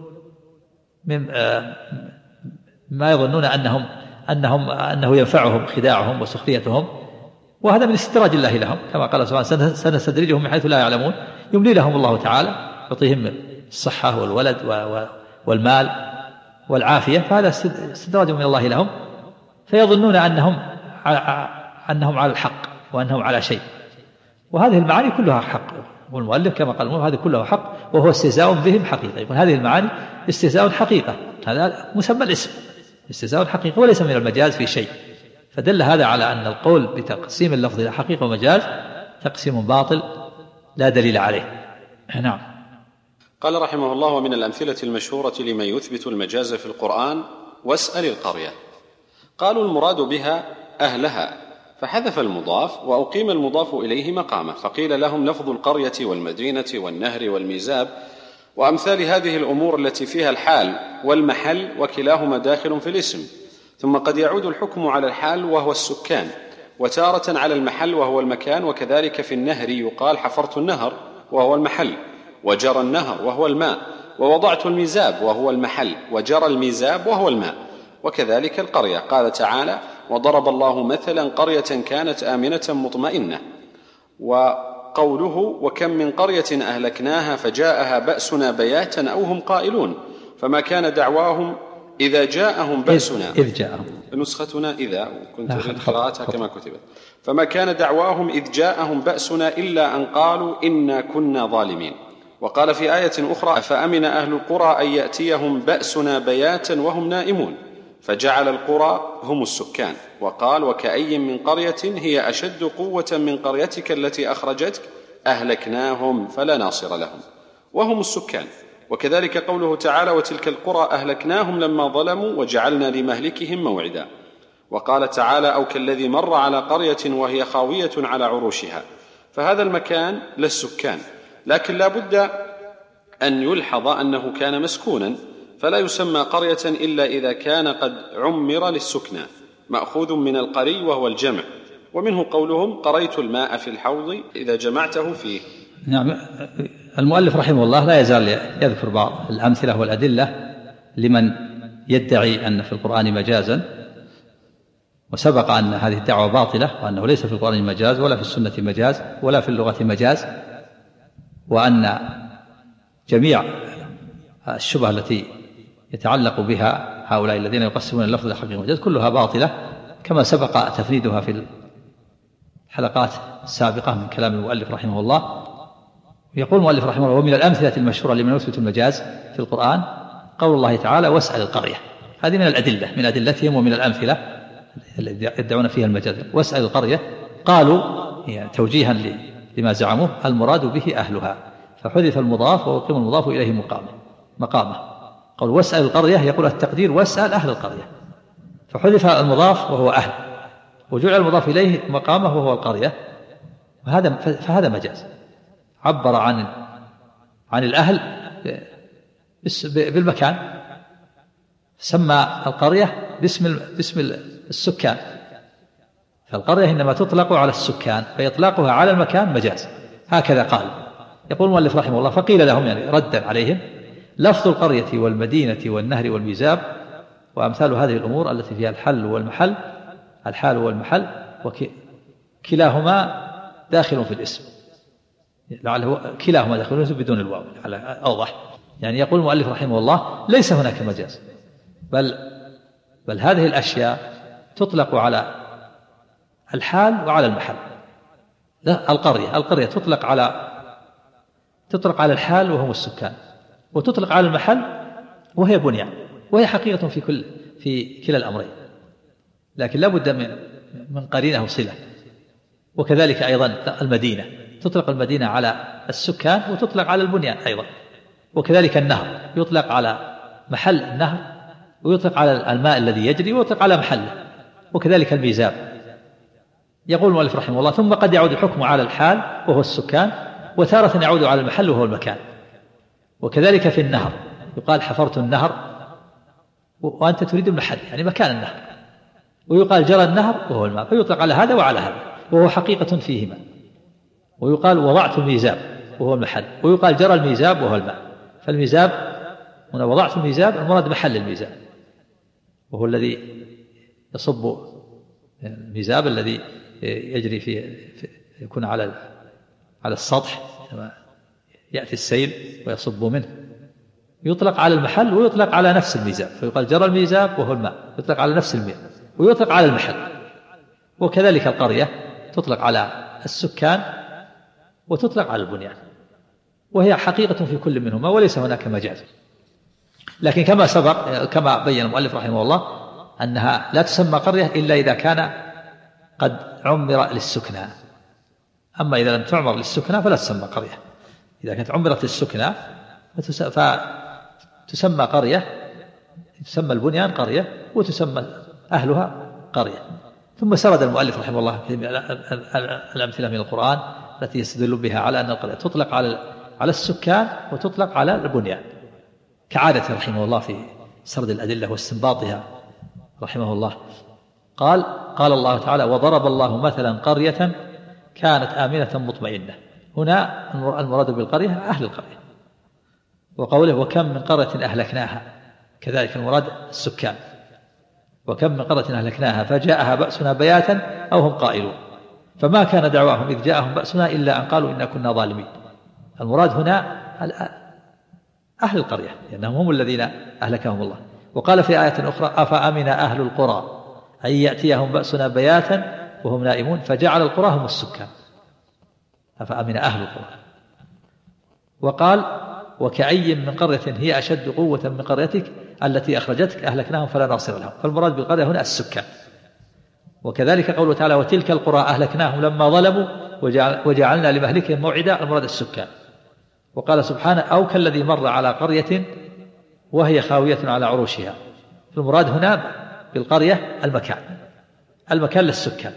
ما يظنون أنه ينفعهم خداعهم وسخريتهم، وهذا من استدراج الله لهم، كما قال سبحانه: سنستدرجهم من حيث لا يعلمون يملي لهم الله تعالى، يعطيهم الصحة والولد والمال والعافية، فهذا استدراج من الله لهم، فيظنون أنهم على الحق وأنهم على شيء. وهذه المعاني كلها حق، والمؤلف كما قال هذه كلها حق، وهو استهزاء بهم حقيقة. يقول هذه المعاني استهزاء حقيقة، هذا مسمى الاسم استهزاء حقيقة وليس من المجاز في شيء. فدل هذا على أن القول بتقسيم اللفظ إلى حقيقة ومجاز تقسيم باطل لا دليل عليه. نعم. قال رحمه الله: ومن الأمثلة المشهورة لمن يثبت المجاز في القرآن: واسأل القرية. قالوا المراد بها أهلها، فحذف المضاف وأقيم المضاف إليه مقامه، فقيل لهم لفظ القرية والمدينة والنهر والميزاب وأمثال هذه الأمور التي فيها الحال والمحل، وكلاهما داخل في الاسم. ثم قد يعود الحكم على الحال وهو السكان، وتارة على المحل وهو المكان، وكذلك في النهر يقال حفرت النهر وهو المحل، وجرى النهر وهو الماء، ووضعت الميزاب وهو المحل، وجرى الميزاب وهو الماء. وكذلك القرية، قال تعالى: وضرب الله مثلا قرية كانت آمنة مطمئنة. وقوله: وكم من قرية أهلكناها فجاءها بأسنا بياتا أو هم قائلون، فما كان دعواهم إذا جاءهم بأسنا، إذ جاءهم، نسختنا إذا كنت أريد قراءتها كما كتبت، فما كان دعواهم إذ جاءهم بأسنا إلا أن قالوا إنا كنا ظالمين. وقال في آية أخرى: فأمن أهل القرى أن يأتيهم بأسنا بياتا وهم نائمون، فجعل القرى هم السكان. وقال: وكأي من قرية هي أشد قوة من قريتك التي أخرجتك أهلكناهم فلا ناصر لهم، وهم السكان. وكذلك قوله تعالى: وتلك القرى أهلكناهم لما ظلموا وجعلنا لمهلكهم موعدا. وقال تعالى: أو كالذي مر على قرية وهي خاوية على عروشها. فهذا المكان للسكان، لكن لا بد أن يلحظ أنه كان مسكونا، فلا يسمى قرية إلا إذا كان قد عمر للسكنى، مأخوذ من القري وهو الجمع، ومنه قولهم: قريت الماء في الحوض إذا جمعته فيه. نعم. المؤلف رحمه الله لا يزال يذكر بعض الأمثلة والأدلة لمن يدعي أن في القرآن مجازا، وسبق أن هذه الدعوة باطلة، وأنه ليس في القرآن مجاز ولا في السنة مجاز ولا في اللغة مجاز، وأن جميع الشبهة التي يتعلق بها هؤلاء الذين يقسمون اللفظ إلى حقيقة ومجاز كلها باطلة، كما سبق تفنيدها في الحلقات السابقة من كلام المؤلف رحمه الله. يقول المؤلف رحمه الله: ومن الأمثلة المشهورة لمن يثبت المجاز في القرآن قول الله تعالى: واسأل القرية. هذه من الأدلة، من أدلتهم ومن الأمثلة التي يدعون فيها المجاز. واسأل القرية، قالوا يعني توجيها لما زعموه المراد به أهلها، فحذف المضاف وأقيم المضاف إليه مقامه. قال واسأل القرية، يقول التقدير واسأل أهل القرية، فحذف المضاف وهو أهل، وجعل المضاف إليه مقامه وهو القرية، فهذا مجاز. عبر عن الأهل بالمكان، سمى القرية باسم السكان، فالقرية إنما تطلق على السكان، فإطلاقها على المكان مجاز. هكذا قال. يقول المؤلف رحمه الله: فقيل لهم يعني ردا عليهم: لفظ القرية والمدينة والنهر والميزاب وأمثال هذه الأمور التي فيها الحل والمحل، الحال والمحل، وكلاهما داخل في الاسم، لعله كلاهما داخل في الاسم بدون الواو على أوضح. يعني يقول المؤلف رحمه الله: ليس هناك مجاز، بل هذه الأشياء تطلق على الحال وعلى المحل. لا، القرية تطلق على الحال وهم السكان، وتطلق على المحل وهي بنيان، وهي حقيقة في كلا الأمرين، لكن لا بد من قرينة وصلة. وكذلك أيضا المدينة، تطلق المدينة على السكان وتطلق على البنيان أيضا. وكذلك النهر يطلق على محل النهر، ويطلق على الماء الذي يجري، ويطلق على محله. وكذلك الميزاب. يقول المؤلف رحمه الله: ثم قد يعود الحكم على الحال وهو السكان، وتارة يعود على المحل وهو المكان. وكذلك في النهر يقال حفرت النهر وأنت تريد المحل، يعني مكان النهر. ويقال جرى النهر وهو الماء، فيطلق على هذا وعلى هذا، وهو حقيقة فيهما. ويقال وضعت الميزاب وهو المحل، ويقال جرى الميزاب وهو الماء. فالميزاب هنا وضعت الميزاب، المراد محل الميزاب، وهو الذي يصب الميزاب الذي يجري يكون على السطح كما يأتي السيل ويصب منه. يطلق على المحل ويطلق على نفس الميزاب، فيقال جرى الميزاب وهو الماء، يطلق على نفس المياه ويطلق على المحل. وكذلك القرية تطلق على السكان وتطلق على البنيان، وهي حقيقة في كل منهما، وليس هناك مجاز. لكن كما سبق، كما بين المؤلف رحمه الله، أنها لا تسمى قرية إلا إذا كان قد عمر للسكنى. أما إذا لم تعمر للسكنى فلا تسمى قرية. إذا كانت عمرت للسكنى فتسمى قرية، تسمى البنيان قرية، وتسمى أهلها قرية. ثم سرد المؤلف رحمه الله الأمثلة من القرآن التي يستدل بها على أن القرية تطلق على السكان وتطلق على البنيان، كعادة رحمه الله في سرد الأدلة واستنباطها رحمه الله. قال الله تعالى: وضرب الله مثلا قرية كانت آمنة مطمئنة. هنا المراد بالقرية أهل القرية. وقوله: وكم من قرية أهلكناها، كذلك المراد السكان. وكم من قرية أهلكناها فجاءها بأسنا بياتا أو هم قائلون، فما كان دعواهم إذ جاءهم بأسنا إلا أن قالوا إنا كنا ظالمين. المراد هنا أهل القرية، لأنهم هم الذين أهلكهم الله. وقال في آية أخرى: أفأمن أهل القرى أن يأتيهم بأسنا بياتا وهم نائمون، فجعل القرى هم السكان. أفأمن أهل القرى. وقال: وكأي من قرية هي أشد قوة من قريتك التي أخرجتك أهلكناهم فلا ناصر لهم. فالمراد بالقرية هنا السكان. وكذلك قوله تعالى: وتلك القرى أهلكناهم لما ظلموا وجعلنا لمهلكهم موعدا، المراد السكان. وقال سبحانه: أو كالذي مر على قرية وهي خاوية على عروشها. فالمراد هنا بالقرية المكان للسكان.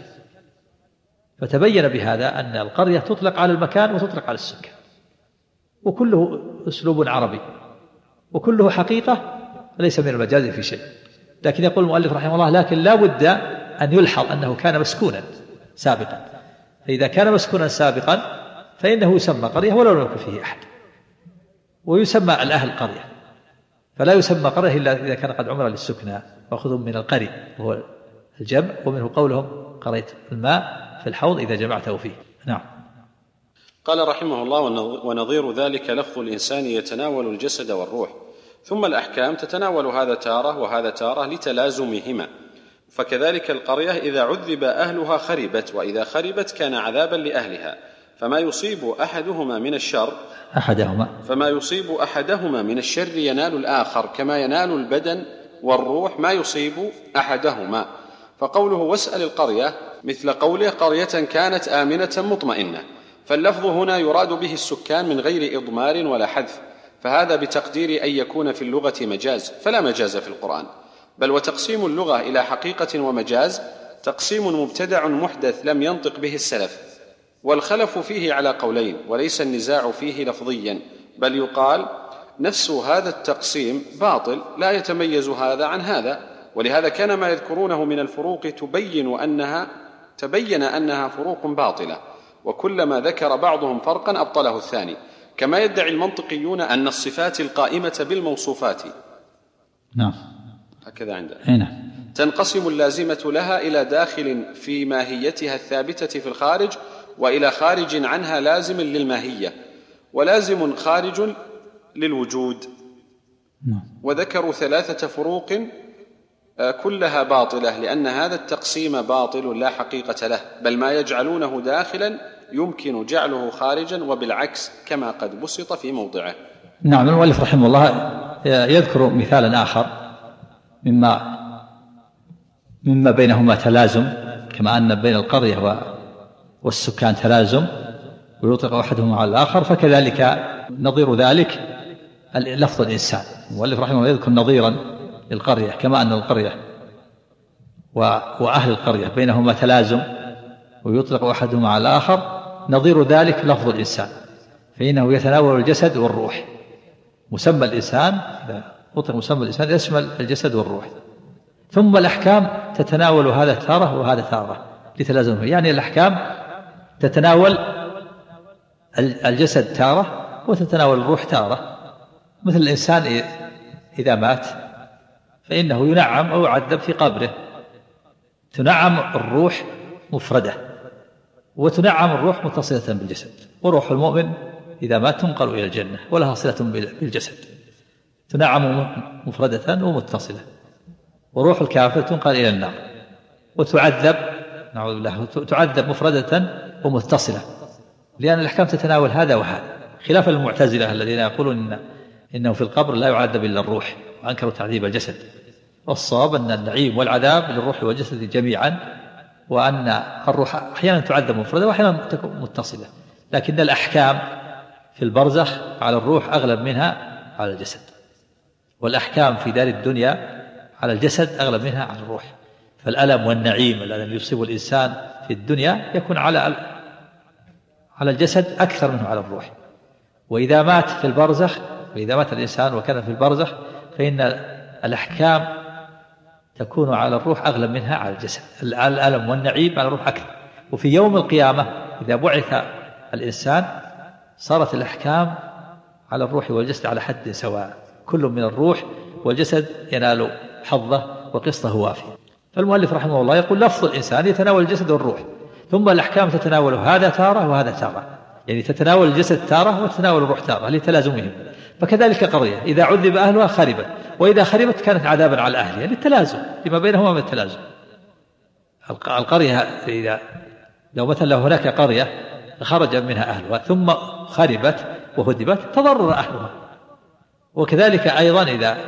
فتبين بهذا أن القرية تطلق على المكان وتطلق على السكان، وكله أسلوب عربي، وكله حقيقة، ليس من المجاز في شيء. لكن يقول المؤلف رحمه الله: لكن لا بد أن يلحظ أنه كان مسكونا سابقا، فإذا كان مسكونا سابقا فإنه يسمى قرية ولو لم يكن فيه أحد، ويسمى الأهل قرية. فلا يسمى قرية إلا إذا كان قد عمر للسكنى، وأخذ من القري وهو الجمع، ومنه قولهم قريت الماء في الحوض إذا جمعته فيه. نعم. قال رحمه الله: ونظير ذلك لفظ الإنسان يتناول الجسد والروح، ثم الأحكام تتناول هذا تارة وهذا تارة لتلازمهما. فكذلك القرية إذا عذب أهلها خربت، وإذا خربت كان عذابا لأهلها. فما يصيب أحدهما من الشر ينال الآخر، كما ينال البدن والروح ما يصيب أحدهما. فقوله: واسأل القرية مثل قوله: قرية كانت آمنة مطمئنة. فاللفظ هنا يراد به السكان من غير إضمار ولا حذف، فهذا بتقدير أن يكون في اللغة مجاز، فلا مجاز في القرآن. بل وتقسيم اللغة إلى حقيقة ومجاز تقسيم مبتدع محدث لم ينطق به السلف، والخلف فيه على قولين، وليس النزاع فيه لفظيا، بل يقال نفس هذا التقسيم باطل، لا يتميز هذا عن هذا. ولهذا كان ما يذكرونه من الفروق تبين أنها فروق باطلة، وكلما ذكر بعضهم فرقا أبطله الثاني، كما يدعي المنطقيون أن الصفات القائمة بالموصوفات نعم هكذا عندنا نعم تنقسم اللازمة لها إلى داخل في ماهيتها الثابتة في الخارج، وإلى خارج عنها لازم للماهية، ولازم خارج للوجود. وذكروا 3 فروق كلها باطلة، لأن هذا التقسيم باطل لا حقيقة له، بل ما يجعلونه داخلا يمكن جعله خارجا، وبالعكس كما قد بسط في موضعه. نعم. المؤلف رحمه الله يذكر مثالا آخر مما بينهما تلازم، كما أن بين القرية والسكان تلازم ويطلق أحدهما على الآخر، فكذلك نظير ذلك لفظ الإنسان. المؤلف رحمه الله يذكر نظيرا للقرية، كما أن القرية وأهل القرية بينهما تلازم ويطلق أحدهما على الآخر، نظير ذلك لفظ الإنسان، فإنه يتناول الجسد والروح. مسمى الإنسان إذا أطلق مسمى الإنسان يشمل الجسد والروح. ثم الأحكام تتناول هذا تارة وهذا تارة لتلازمه، يعني الأحكام تتناول الجسد تارة وتتناول الروح تارة. مثل الإنسان إذا مات فإنه ينعم أو يعذب في قبره، تنعم الروح مفردة وتنعم الروح متصلة بالجسد. وروح المؤمن إذا مات تنقل إلى الجنة ولها صلة بالجسد، تنعم مفردة ومتصلة. وروح الكافر تنقل إلى النار وتعذب، نعوذ بالله، تعذب مفردة ومتصلة، لأن الأحكام تتناول هذا وهذا، خلاف المعتزلة الذين يقولون إنه في القبر لا يعذب إلا الروح وأنكروا تعذيب الجسد. والصواب أن النعيم والعذاب للروح والجسد جميعا، وأن الروح أحيانا تعذب مفردة وأحيانا تكون متصلة، لكن الأحكام في البرزخ على الروح أغلب منها على الجسد، والأحكام في دار الدنيا على الجسد أغلب منها على الروح. فالألم والنعيم الذي يصيب الإنسان في الدنيا يكون على الجسد أكثر منه على الروح. وإذا مات في البرزخ، وإذا مات الإنسان وكان في البرزخ، فإن الأحكام تكون على الروح أغلب منها على الجسد، الألم والنعيم على الروح أكثر. وفي يوم القيامة إذا بعث الإنسان صارت الأحكام على الروح والجسد على حد سواء، كل من الروح والجسد ينال حظه وقسطه وافي. فالمؤلف رحمه الله يقول لفظ الإنسان يتناول الجسد والروح، ثم الأحكام تتناول هذا تارة وهذا تارة، يعني تتناول الجسد تارة وتتناول الروح تارة لتلازمهم. فكذلك قرية إذا عذب أهلها خربت، وإذا خربت كانت عذابا على أهلها للتلازم، لما بينهما من التلازم. القرية إذا لو مثلا هناك قرية خرج منها أهلها ثم خربت وهدبت تضرر أهلها، وكذلك أيضا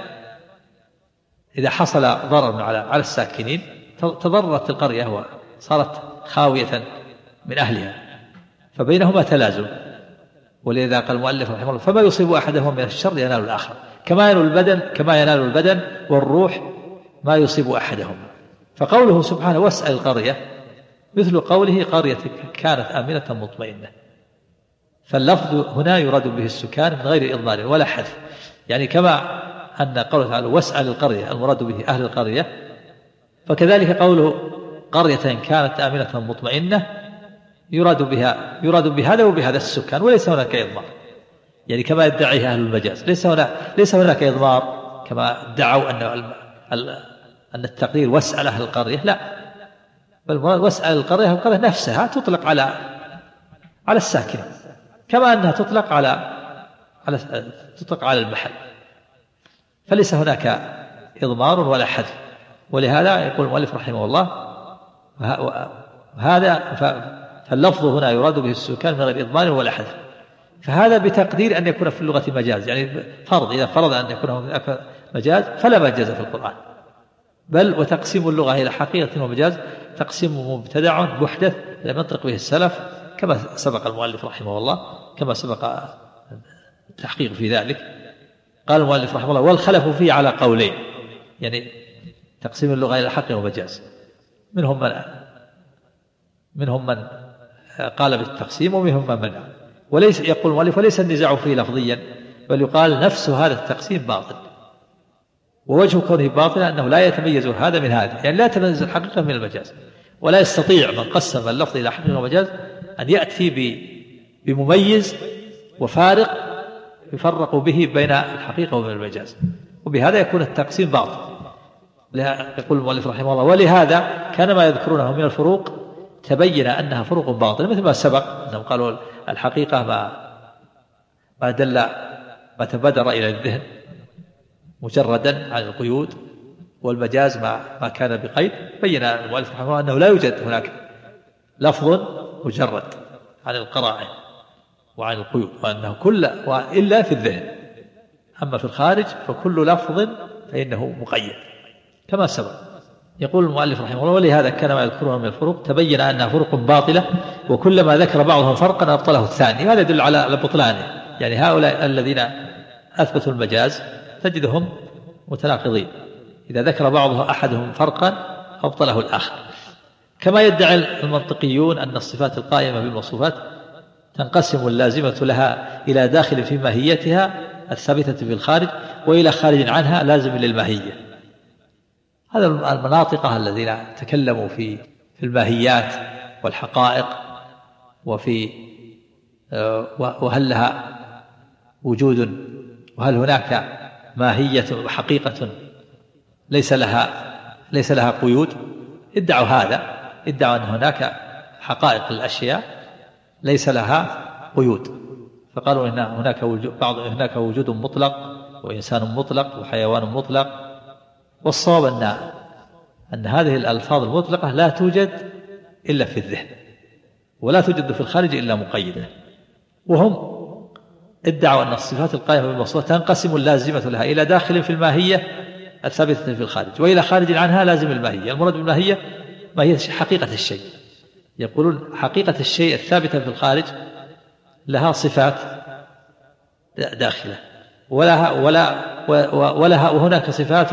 إذا حصل ضرر على الساكنين تضررت القرية وصارت خاوية من أهلها، فبينهما تلازم. ولذا قال المؤلف رحمه الله فما يصيب أحدهم من الشر ينال الآخر، كما ينال البدن والروح ما يصيب أحدهم. فقوله سبحانه واسأل القرية مثل قوله قرية كانت آمنة مطمئنة، فاللفظ هنا يراد به السكان من غير إضمار ولا حذف، يعني كما أن قوله تعالى واسأل القرية المراد به أهل القرية، فكذلك قوله قرية كانت آمنة مطمئنة يراد بهذا وبهذا السكان، وليس هناك إضمار، يعني كما يدعيه أهل المجاز ليس هناك إضمار كما ادعوا أن التقدير واسأل أهل القرية، لا، بل واسأل القرية نفسها تطلق على الساكن، كما أنها تطلق على المحل، فليس هناك إضمار ولا حذف. ولهذا يقول المؤلف رحمه الله فاللفظ هنا يراد به السكان من غير إضمار ولا حذف، فهذا بتقدير أن يكون في اللغة مجاز، يعني إذا فرض أن يكون هناك مجاز فلا مجاز في القرآن، بل وتقسيم اللغة إلى حقيقة ومجاز تقسيم مبتدع محدث لم ينطق به السلف، كما سبق المؤلف رحمه الله، كما سبق التحقيق في ذلك. قال المؤلف رحمه الله والخلف فيه على قولين، يعني تقسيم اللغة إلى حق ومجاز، منهم من قال بالتقسيم ومنهم من منع، وليس يقول المؤلف وليس النزاع فيه لفظيا، بل يقال نفس هذا التقسيم باطل، ووجه كونه باطلا أنه لا يتميز هذا من هذا، يعني لا يتميز الحقيقة من المجاز، ولا يستطيع من قسم اللفظ إلى حقيقة ومجاز أن يأتي بمميز وفارق يفرق به بين الحقيقة وبين المجاز، وبهذا يكون التقسيم باطل. يقول المؤلف رحمه الله ولهذا كان ما يذكرونه من الفروق تبين أنها فروق باطلة، مثل ما سبق أنهم قالوا الحقيقة ما تبادر إلى الذهن مجردا عن القيود، والمجاز ما كان بقيد. بين المؤلف رحمه الله أنه لا يوجد هناك لفظ مجرد عن القرائن وعن القيود، وأنه إلا في الذهن. أما في الخارج فكل لفظ فإنه مقيد كما سبق. يقول المؤلف رحمه الله: ولهذا كان ما يذكرها من الفروق تبين أنها فروق باطلة، وكلما ذكر بعضهم فرقا أبطله الثاني. هذا يدل على بطلانه. يعني هؤلاء الذين أثبتوا المجاز تجدهم متناقضين، إذا ذكر أحدهم فرقا أبطله الآخر. كما يدعي المنطقيون أن الصفات القائمة بالموصوفات تنقسم اللازمة لها إلى داخل في ماهيتها الثابتة في الخارج، وإلى خارج عنها لازم للماهية. هذا المناطقة الذين تكلموا في الماهيات والحقائق وهل لها وجود، وهل هناك ماهية وحقيقة ليس لها قيود. ادعوا أن هناك حقائق الأشياء ليس لها قيود، فقالوا إن هناك وجود مطلق وإنسان مطلق وحيوان مطلق. والصواب أن هذه الألفاظ المطلقة لا توجد إلا في الذهن، ولا توجد في الخارج إلا مقيدة. وهم ادعوا أن الصفات القائمة بالموصوفات تنقسم اللازمة لها إلى داخل في الماهية الثابتة في الخارج، وإلى خارج عنها لازم الماهية. المراد بالماهية ما هي حقيقة الشيء. يقولون حقيقة الشيء الثابتة في الخارج لها صفات داخلة، وهناك صفات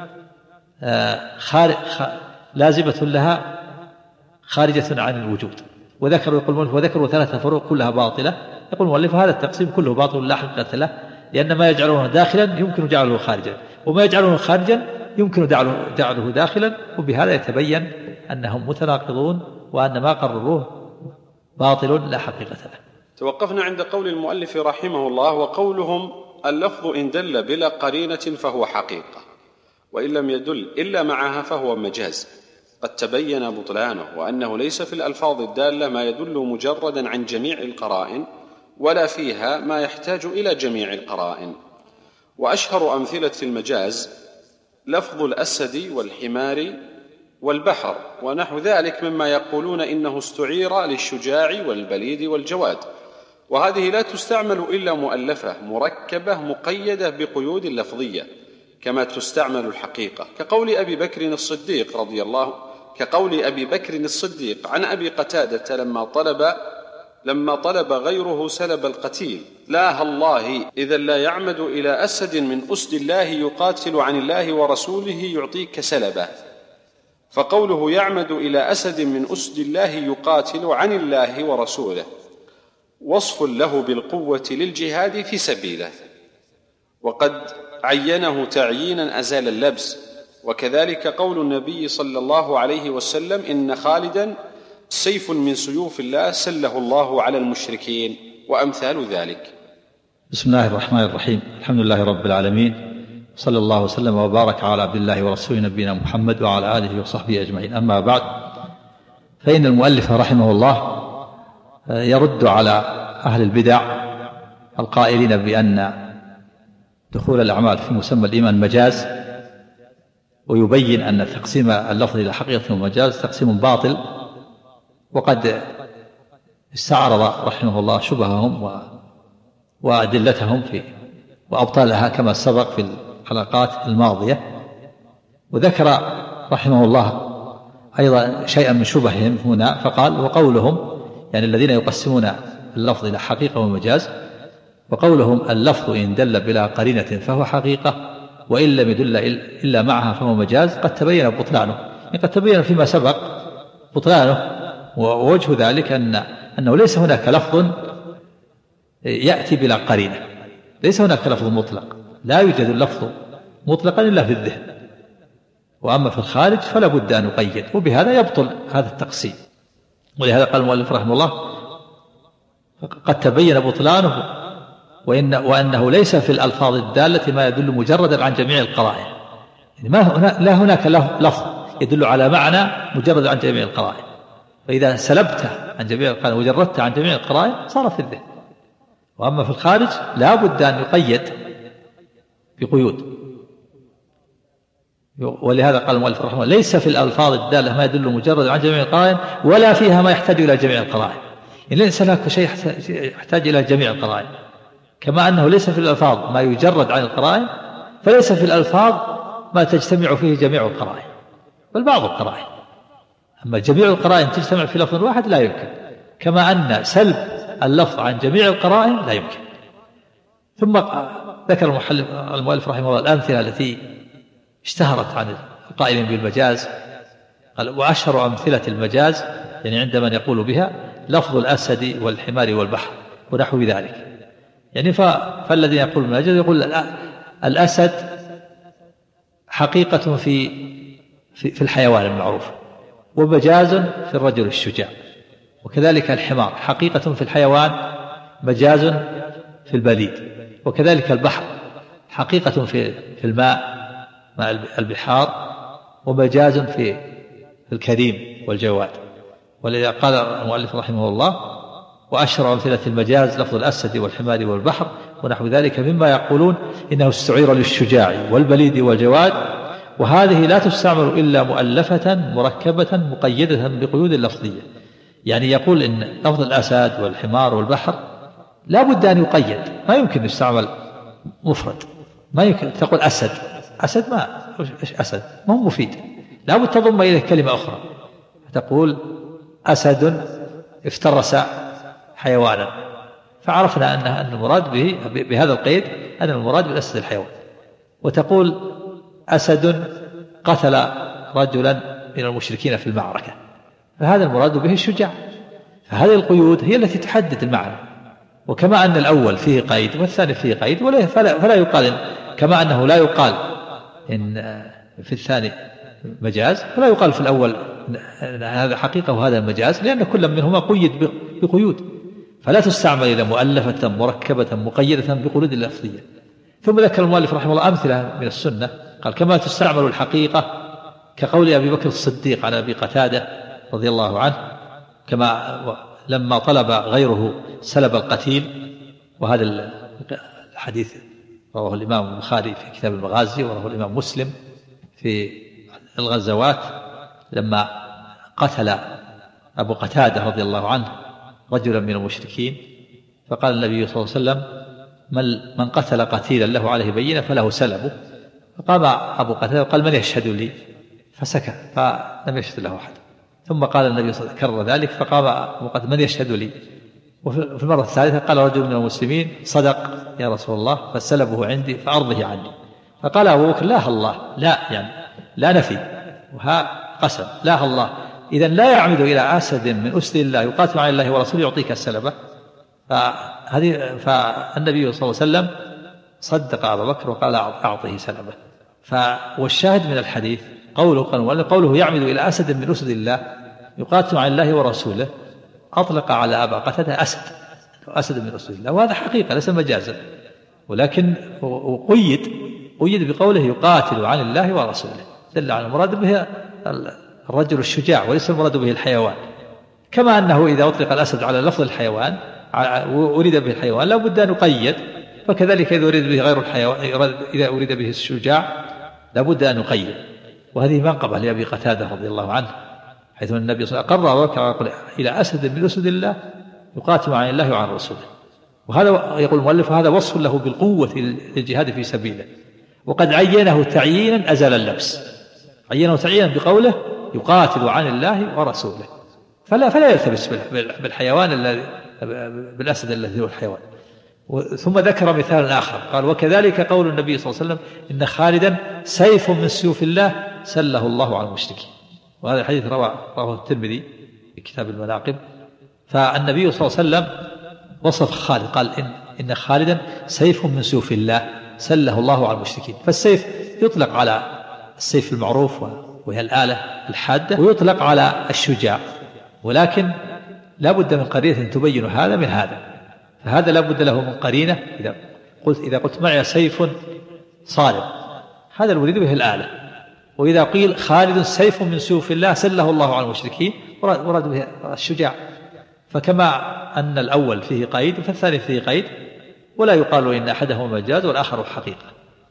لازمة لها خارجة عن الوجود. وذكروا 3 فروق كلها باطلة. يقول المؤلف: هذا التقسيم كله باطل لا حقيقة له، لأن ما يجعلونه داخلا يمكن جعله خارجا، وما يجعله خارجا يمكن جعله داخلا. وبهذا يتبين أنهم متناقضون، وأن ما قرروه باطل لا حقيقة له. توقفنا عند قول المؤلف رحمه الله: وقولهم اللفظ إن دل بلا قرينة فهو حقيقة، وإن لم يدل إلا معها فهو مجاز، قد تبين بطلانه، وأنه ليس في الألفاظ الدالة ما يدل مجردا عن جميع القرائن، ولا فيها ما يحتاج إلى جميع القرائن. وأشهر أمثلة المجاز لفظ الأسد والحمار والبحر ونحو ذلك مما يقولون إنه استعير للشجاع والبليد والجواد، وهذه لا تستعمل إلا مؤلفة مركبة مقيدة بقيود لفظية كما تستعمل الحقيقة، كقول أبي بكر الصديق عن أبي قتادة لما طلب غيره سلب القتيل: لا الله إذا لا يعمد إلى أسد من أسد الله يقاتل عن الله ورسوله يعطيك سلبه. فقوله يعمد إلى أسد من أسد الله يقاتل عن الله ورسوله وصف له بالقوة للجهاد في سبيله، وقد عينه تعيينا أزال اللبس. وكذلك قول النبي صلى الله عليه وسلم: إن خالدا سيف من سيوف الله سله الله على المشركين، وأمثال ذلك. بسم الله الرحمن الرحيم. الحمد لله رب العالمين، صلى الله وسلم وبارك على عبد الله ورسوله نبينا محمد وعلى آله وصحبه أجمعين. أما بعد، فإن المؤلف رحمه الله يرد على أهل البدع القائلين بأن دخول الأعمال في مسمى الإيمان مجاز، ويبين أن تقسيم اللفظ إلى حقيقة ومجاز تقسيم باطل. وقد استعرض رحمه الله شبههم وأدلتهم وأبطالها كما سبق في الحلقات الماضية. وذكر رحمه الله أيضا شيئا من شبههم هنا، فقال: وقولهم، يعني الذين يقسمون اللفظ إلى حقيقة ومجاز، وقولهم اللفظ إن دل بلا قرينة فهو حقيقة، وإن لم يدل إلا معها فهو مجاز، قد تبين بطلانه. يعني قد تبين فيما سبق بطلانه. ووجه ذلك أنه ليس هناك لفظ يأتي بلا قرينة، ليس هناك لفظ مطلق، لا يوجد اللفظ مطلقا إلا في الذهن، وأما في الخارج فلا بد أن يقيد، وبهذا يبطل هذا التقسيم. ولهذا قال المؤلف رحمه الله: قد تبين بطلانه، وأنه ليس في الألفاظ الدالة ما يدل مجردا عن جميع القرائن. يعني لا هناك لفظ يدل على معنى مجرد عن جميع القرائن، فإذا سلبته عن جميع القرائن وجردته عن جميع القرائن صار في الذهن. وأما في الخارج لا بد أن يقيد بقيود. ولهذا قال المؤلف رحمه الله ليس في الألفاظ الدالة ما يدل مجرد عن جميع القرائن ولا فيها ما يحتاج إلى جميع القرائن. إن الإنسان هناك شيء يحتاج إلى جميع القرائن، كما أنه ليس في الألفاظ ما يجرد عن القرائن، فليس في الألفاظ ما تجتمع فيه جميع القرائن، بل بعض القرائن. أما جميع القرائن تجتمع في لفظ واحد لا يمكن، كما أن سلب اللفظ عن جميع القرائن لا يمكن. ثم ذكر المؤلف رحمه الله الأمثلة التي اشتهرت عن القائلين بالمجاز. قال وأشهر أمثلة المجاز يعني عند من يقول بها لفظ الأسد والحمار والبحر ونحو ذلك. يعني فالذي يقول بالمجاز يقول الأسد حقيقة في الحيوان المعروف، ومجاز في الرجل الشجاع. وكذلك الحمار حقيقة في الحيوان، مجاز في البليد. وكذلك البحر حقيقة في الماء مع البحار، ومجاز في الكريم والجواد. ولذا قال المؤلف رحمه الله وأشهر أمثلة المجاز لفظ الأسد والحمار والبحر ونحو ذلك مما يقولون إنه استعير للشجاع والبليد والجواد، وهذه لا تستعمل إلا مؤلفة مركبة مقيدة بقيود لفظية. يعني يقول إن لفظ الأسد والحمار والبحر لا بد أن يقيد، ما يمكن يستعمل مفرد. ما يمكن تقول أسد ما أسد ما هو مفيد، لا بد تضم إليه كلمة أخرى، تقول أسد افترس حيوانا، فعرفنا أن المراد به بهذا القيد أن المراد بالأسد الحيوان. وتقول أسد قتل رجلا من المشركين في المعركة، فهذا المراد به الشجاع. فهذه القيود هي التي تحدد المعنى. وكما أن الأول فيه قيد والثاني فيه قيد فلا يقال كما أنه لا يقال إن في الثاني مجاز، فلا يقال في الأول هذا حقيقة وهذا مجاز، لأن كل منهما قيد بقيود، فلا تستعمل إلى مؤلفة مركبة مقيدة بقيود لفظية. ثم ذكر المؤلف رحمه الله أمثلة من السنة. قال كما تستعمل الحقيقة كقول أبي بكر الصديق على أبي قتادة رضي الله عنه، كما لما طلب غيره سلب القتيل. وهذا الحديث رواه الإمام البخاري في كتاب المغازي، ورواه الإمام مسلم في الغزوات لما قتل أبو قتادة رضي الله عنه رجلا من المشركين، فقال النبي صلى الله عليه وسلم من قتل قتيلا له عليه بينة فله سلبه. فقام أبو قتادة قال من يشهد لي؟ فسكت، فلم يشهد له أحد. ثم قال النبي صلى الله عليه وسلم كرر ذلك، فقام أبو قتادة من يشهد لي؟ وفي المرة الثالثة قال رجل من المسلمين صدق يا رسول الله فسلبه عندي فأرضه عني. فقال أبو بكر لا الله، لا يعني لا نفي وها قسم، لا الله إذن لا يعمد إلى أسد من أسد الله يقاتل عن الله ورسوله يعطيك السلبة. فالنبي صلى الله عليه وسلم صدق أبا بكر وقال أعطه سلبة. والشاهد من الحديث قوله يعمد إلى أسد من أسد الله يقاتل عن الله ورسوله، أطلق على أبا قتادة أسد من أسد الله، وهذا حقيقة ليس مجازا، ولكن قيد بقوله يقاتل عن الله ورسوله، دل على المراد به الرجل الشجاع وليس المراد به الحيوان. كما أنه إذا أطلق الأسد على لفظ الحيوان أريد به الحيوان لا بد أن يقيد، فكذلك إذا أريد به غير الحيوان إذا أريد به الشجاع لا بد أن يقيد. وهذه منقبة لأبي قتادة رضي الله عنه، حيث النبي صلى الله عليه وسلم قرر وقال إلى أسد من أسد الله يقاتل عن الله وعن رسوله. وهذا يقول المؤلف هذا وصف له بالقوة للجهاد في سبيله، وقد عينه تعيينا أزل اللبس، عينه تعيينا بقوله يقاتل عن الله ورسوله، فلا يلتبس بالحيوان الذي بالأسد الذي هو الحيوان. ثم ذكر مثال آخر قال وكذلك قول النبي صلى الله عليه وسلم إن خالدا سيف من سيوف الله سله الله على المشركين. وهذا الحديث رواه الترمذي في كتاب المناقب. فالنبي صلى الله عليه وسلم وصف خالد قال إن خالدا سيف من سيوف الله سله الله على المشركين. فالسيف يطلق على السيف المعروف وهي الآلة الحادة، ويطلق على الشجاع، ولكن لا بد من قرينة تبين هذا من هذا، فهذا لا بد له من قرينة. إذا قلت معي سيف صارم هذا المريد به الآلة، وإذا قيل خالد سيف من سيوف الله سله الله على المشركين ورد به الشجاع. فكما أن الأول فيه قيد فالثاني فيه قيد، ولا يقال إن أحدهما مجاز والآخر حقيقة.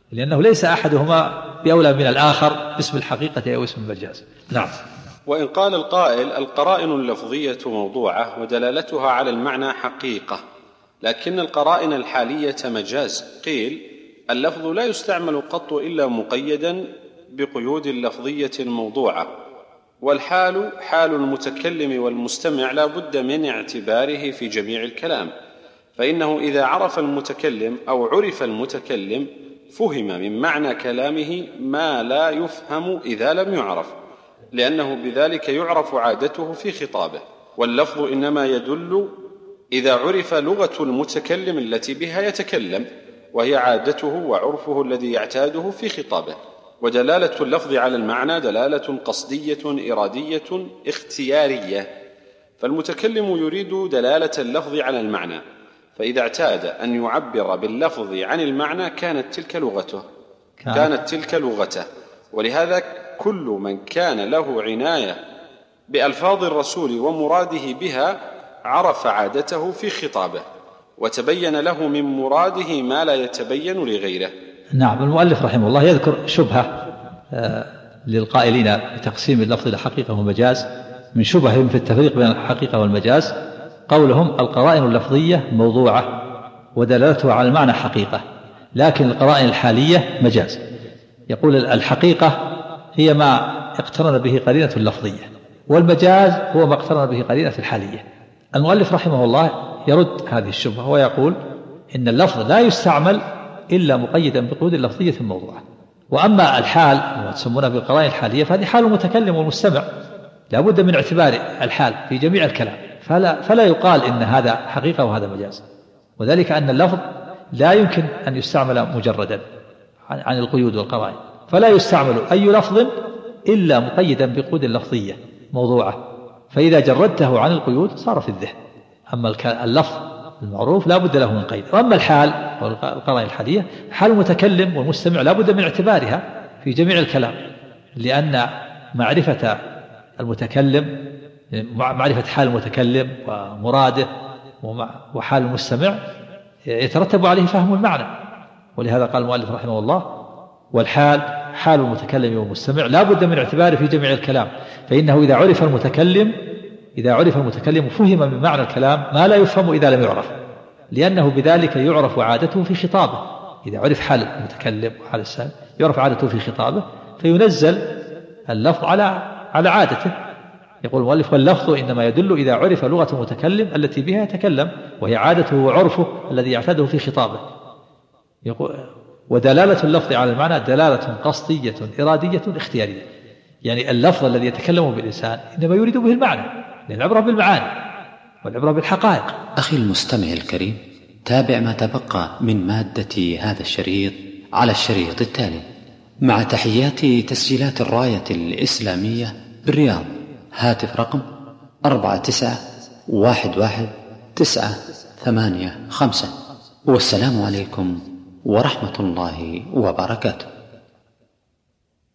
لأنه ليس أحدهما بأولى من الآخر باسم الحقيقة أو اسم المجاز. نعم. وإن قال القائل القرائن اللفظية موضوعة ودلالتها على المعنى حقيقة، لكن القرائن الحالية مجاز، قيل اللفظ لا يستعمل قط إلا مقيدا بقيود لفظية موضوعة، والحال حال المتكلم والمستمع لا بد من اعتباره في جميع الكلام، فإنه إذا عرف المتكلم أو عرف المتكلم فهم من معنى كلامه ما لا يفهم إذا لم يعرف، لأنه بذلك يعرف عادته في خطابه. واللفظ إنما يدل إذا عرف لغة المتكلم التي بها يتكلم، وهي عادته وعرفه الذي يعتاده في خطابه. ودلالة اللفظ على المعنى دلالة قصدية إرادية اختيارية، فالمتكلم يريد دلالة اللفظ على المعنى، فإذا اعتاد أن يعبر باللفظ عن المعنى كانت تلك لغته. ولهذا كل من كان له عناية بألفاظ الرسول ومراده بها عرف عادته في خطابه، وتبين له من مراده ما لا يتبين لغيره. نعم. المؤلف رحمه الله يذكر شبهة للقائلين بتقسيم اللفظ إلى حقيقة ومجاز. من شبههم في التفريق بين الحقيقة والمجاز قولهم القرائن اللفظية موضوعة ودلالتها على المعنى حقيقة، لكن القرائن الحالية مجاز. يقول الحقيقة هي ما اقترن به قرينة اللفظية، والمجاز هو ما اقترن به قرينة الحالية. المؤلف رحمه الله يرد هذه الشبهة ويقول إن اللفظ لا يستعمل إلا مقيدا بقيود لفظية موضوعة، وأما الحال وتسمونها بالقرائن الحالية فهذه حال المتكلم والمستمع، لا بد من اعتبار الحال في جميع الكلام، فلا يقال إن هذا حقيقة وهذا مجاز، وذلك أن اللفظ لا يمكن أن يستعمل مجردا عن القيود والقرائن، فلا يستعمل أي لفظ إلا مقيدا بقيود لفظية موضوعة، فإذا جردته عن القيود صار في الذهن. أما اللفظ المعروف لا بد له من قيد. وأما الحال والقرائن الحالية حال المتكلم والمستمع لا بد من اعتبارها في جميع الكلام، لأن معرفة المتكلم، معرفة حال المتكلم ومراده وحال المستمع يترتب عليه فهم المعنى. ولهذا قال المؤلف رحمه الله والحال حال المتكلم والمستمع لا بد من اعتباره في جميع الكلام، فإنه إذا عرف المتكلم فهم من معنى الكلام ما لا يفهم إذا لم يعرف، لأنه بذلك يعرف عادته في خطابه. إذا عرف حال المتكلم وحال السامع يعرف عادته في خطابه، فينزل اللفظ على عادته. يقول المؤلف واللفظ إنما يدل إذا عرف لغة المتكلم التي بها يتكلم، وهي عادته وعرفه الذي يعتاده في خطابه. يقول ودلالة اللفظ على المعنى دلالة قصدية إرادية اختيارية، يعني اللفظ الذي يتكلم بالإنسان إنما يريد به المعنى، لأن العبرة بالمعاني والعبرة بالحقائق. أخي المستمع الكريم، تابع ما تبقى من مادة هذا الشريط على الشريط التالي، مع تحيات تسجيلات الراية الإسلامية بالرياض. هاتف رقم 49111985. والسلام عليكم ورحمة الله وبركاته.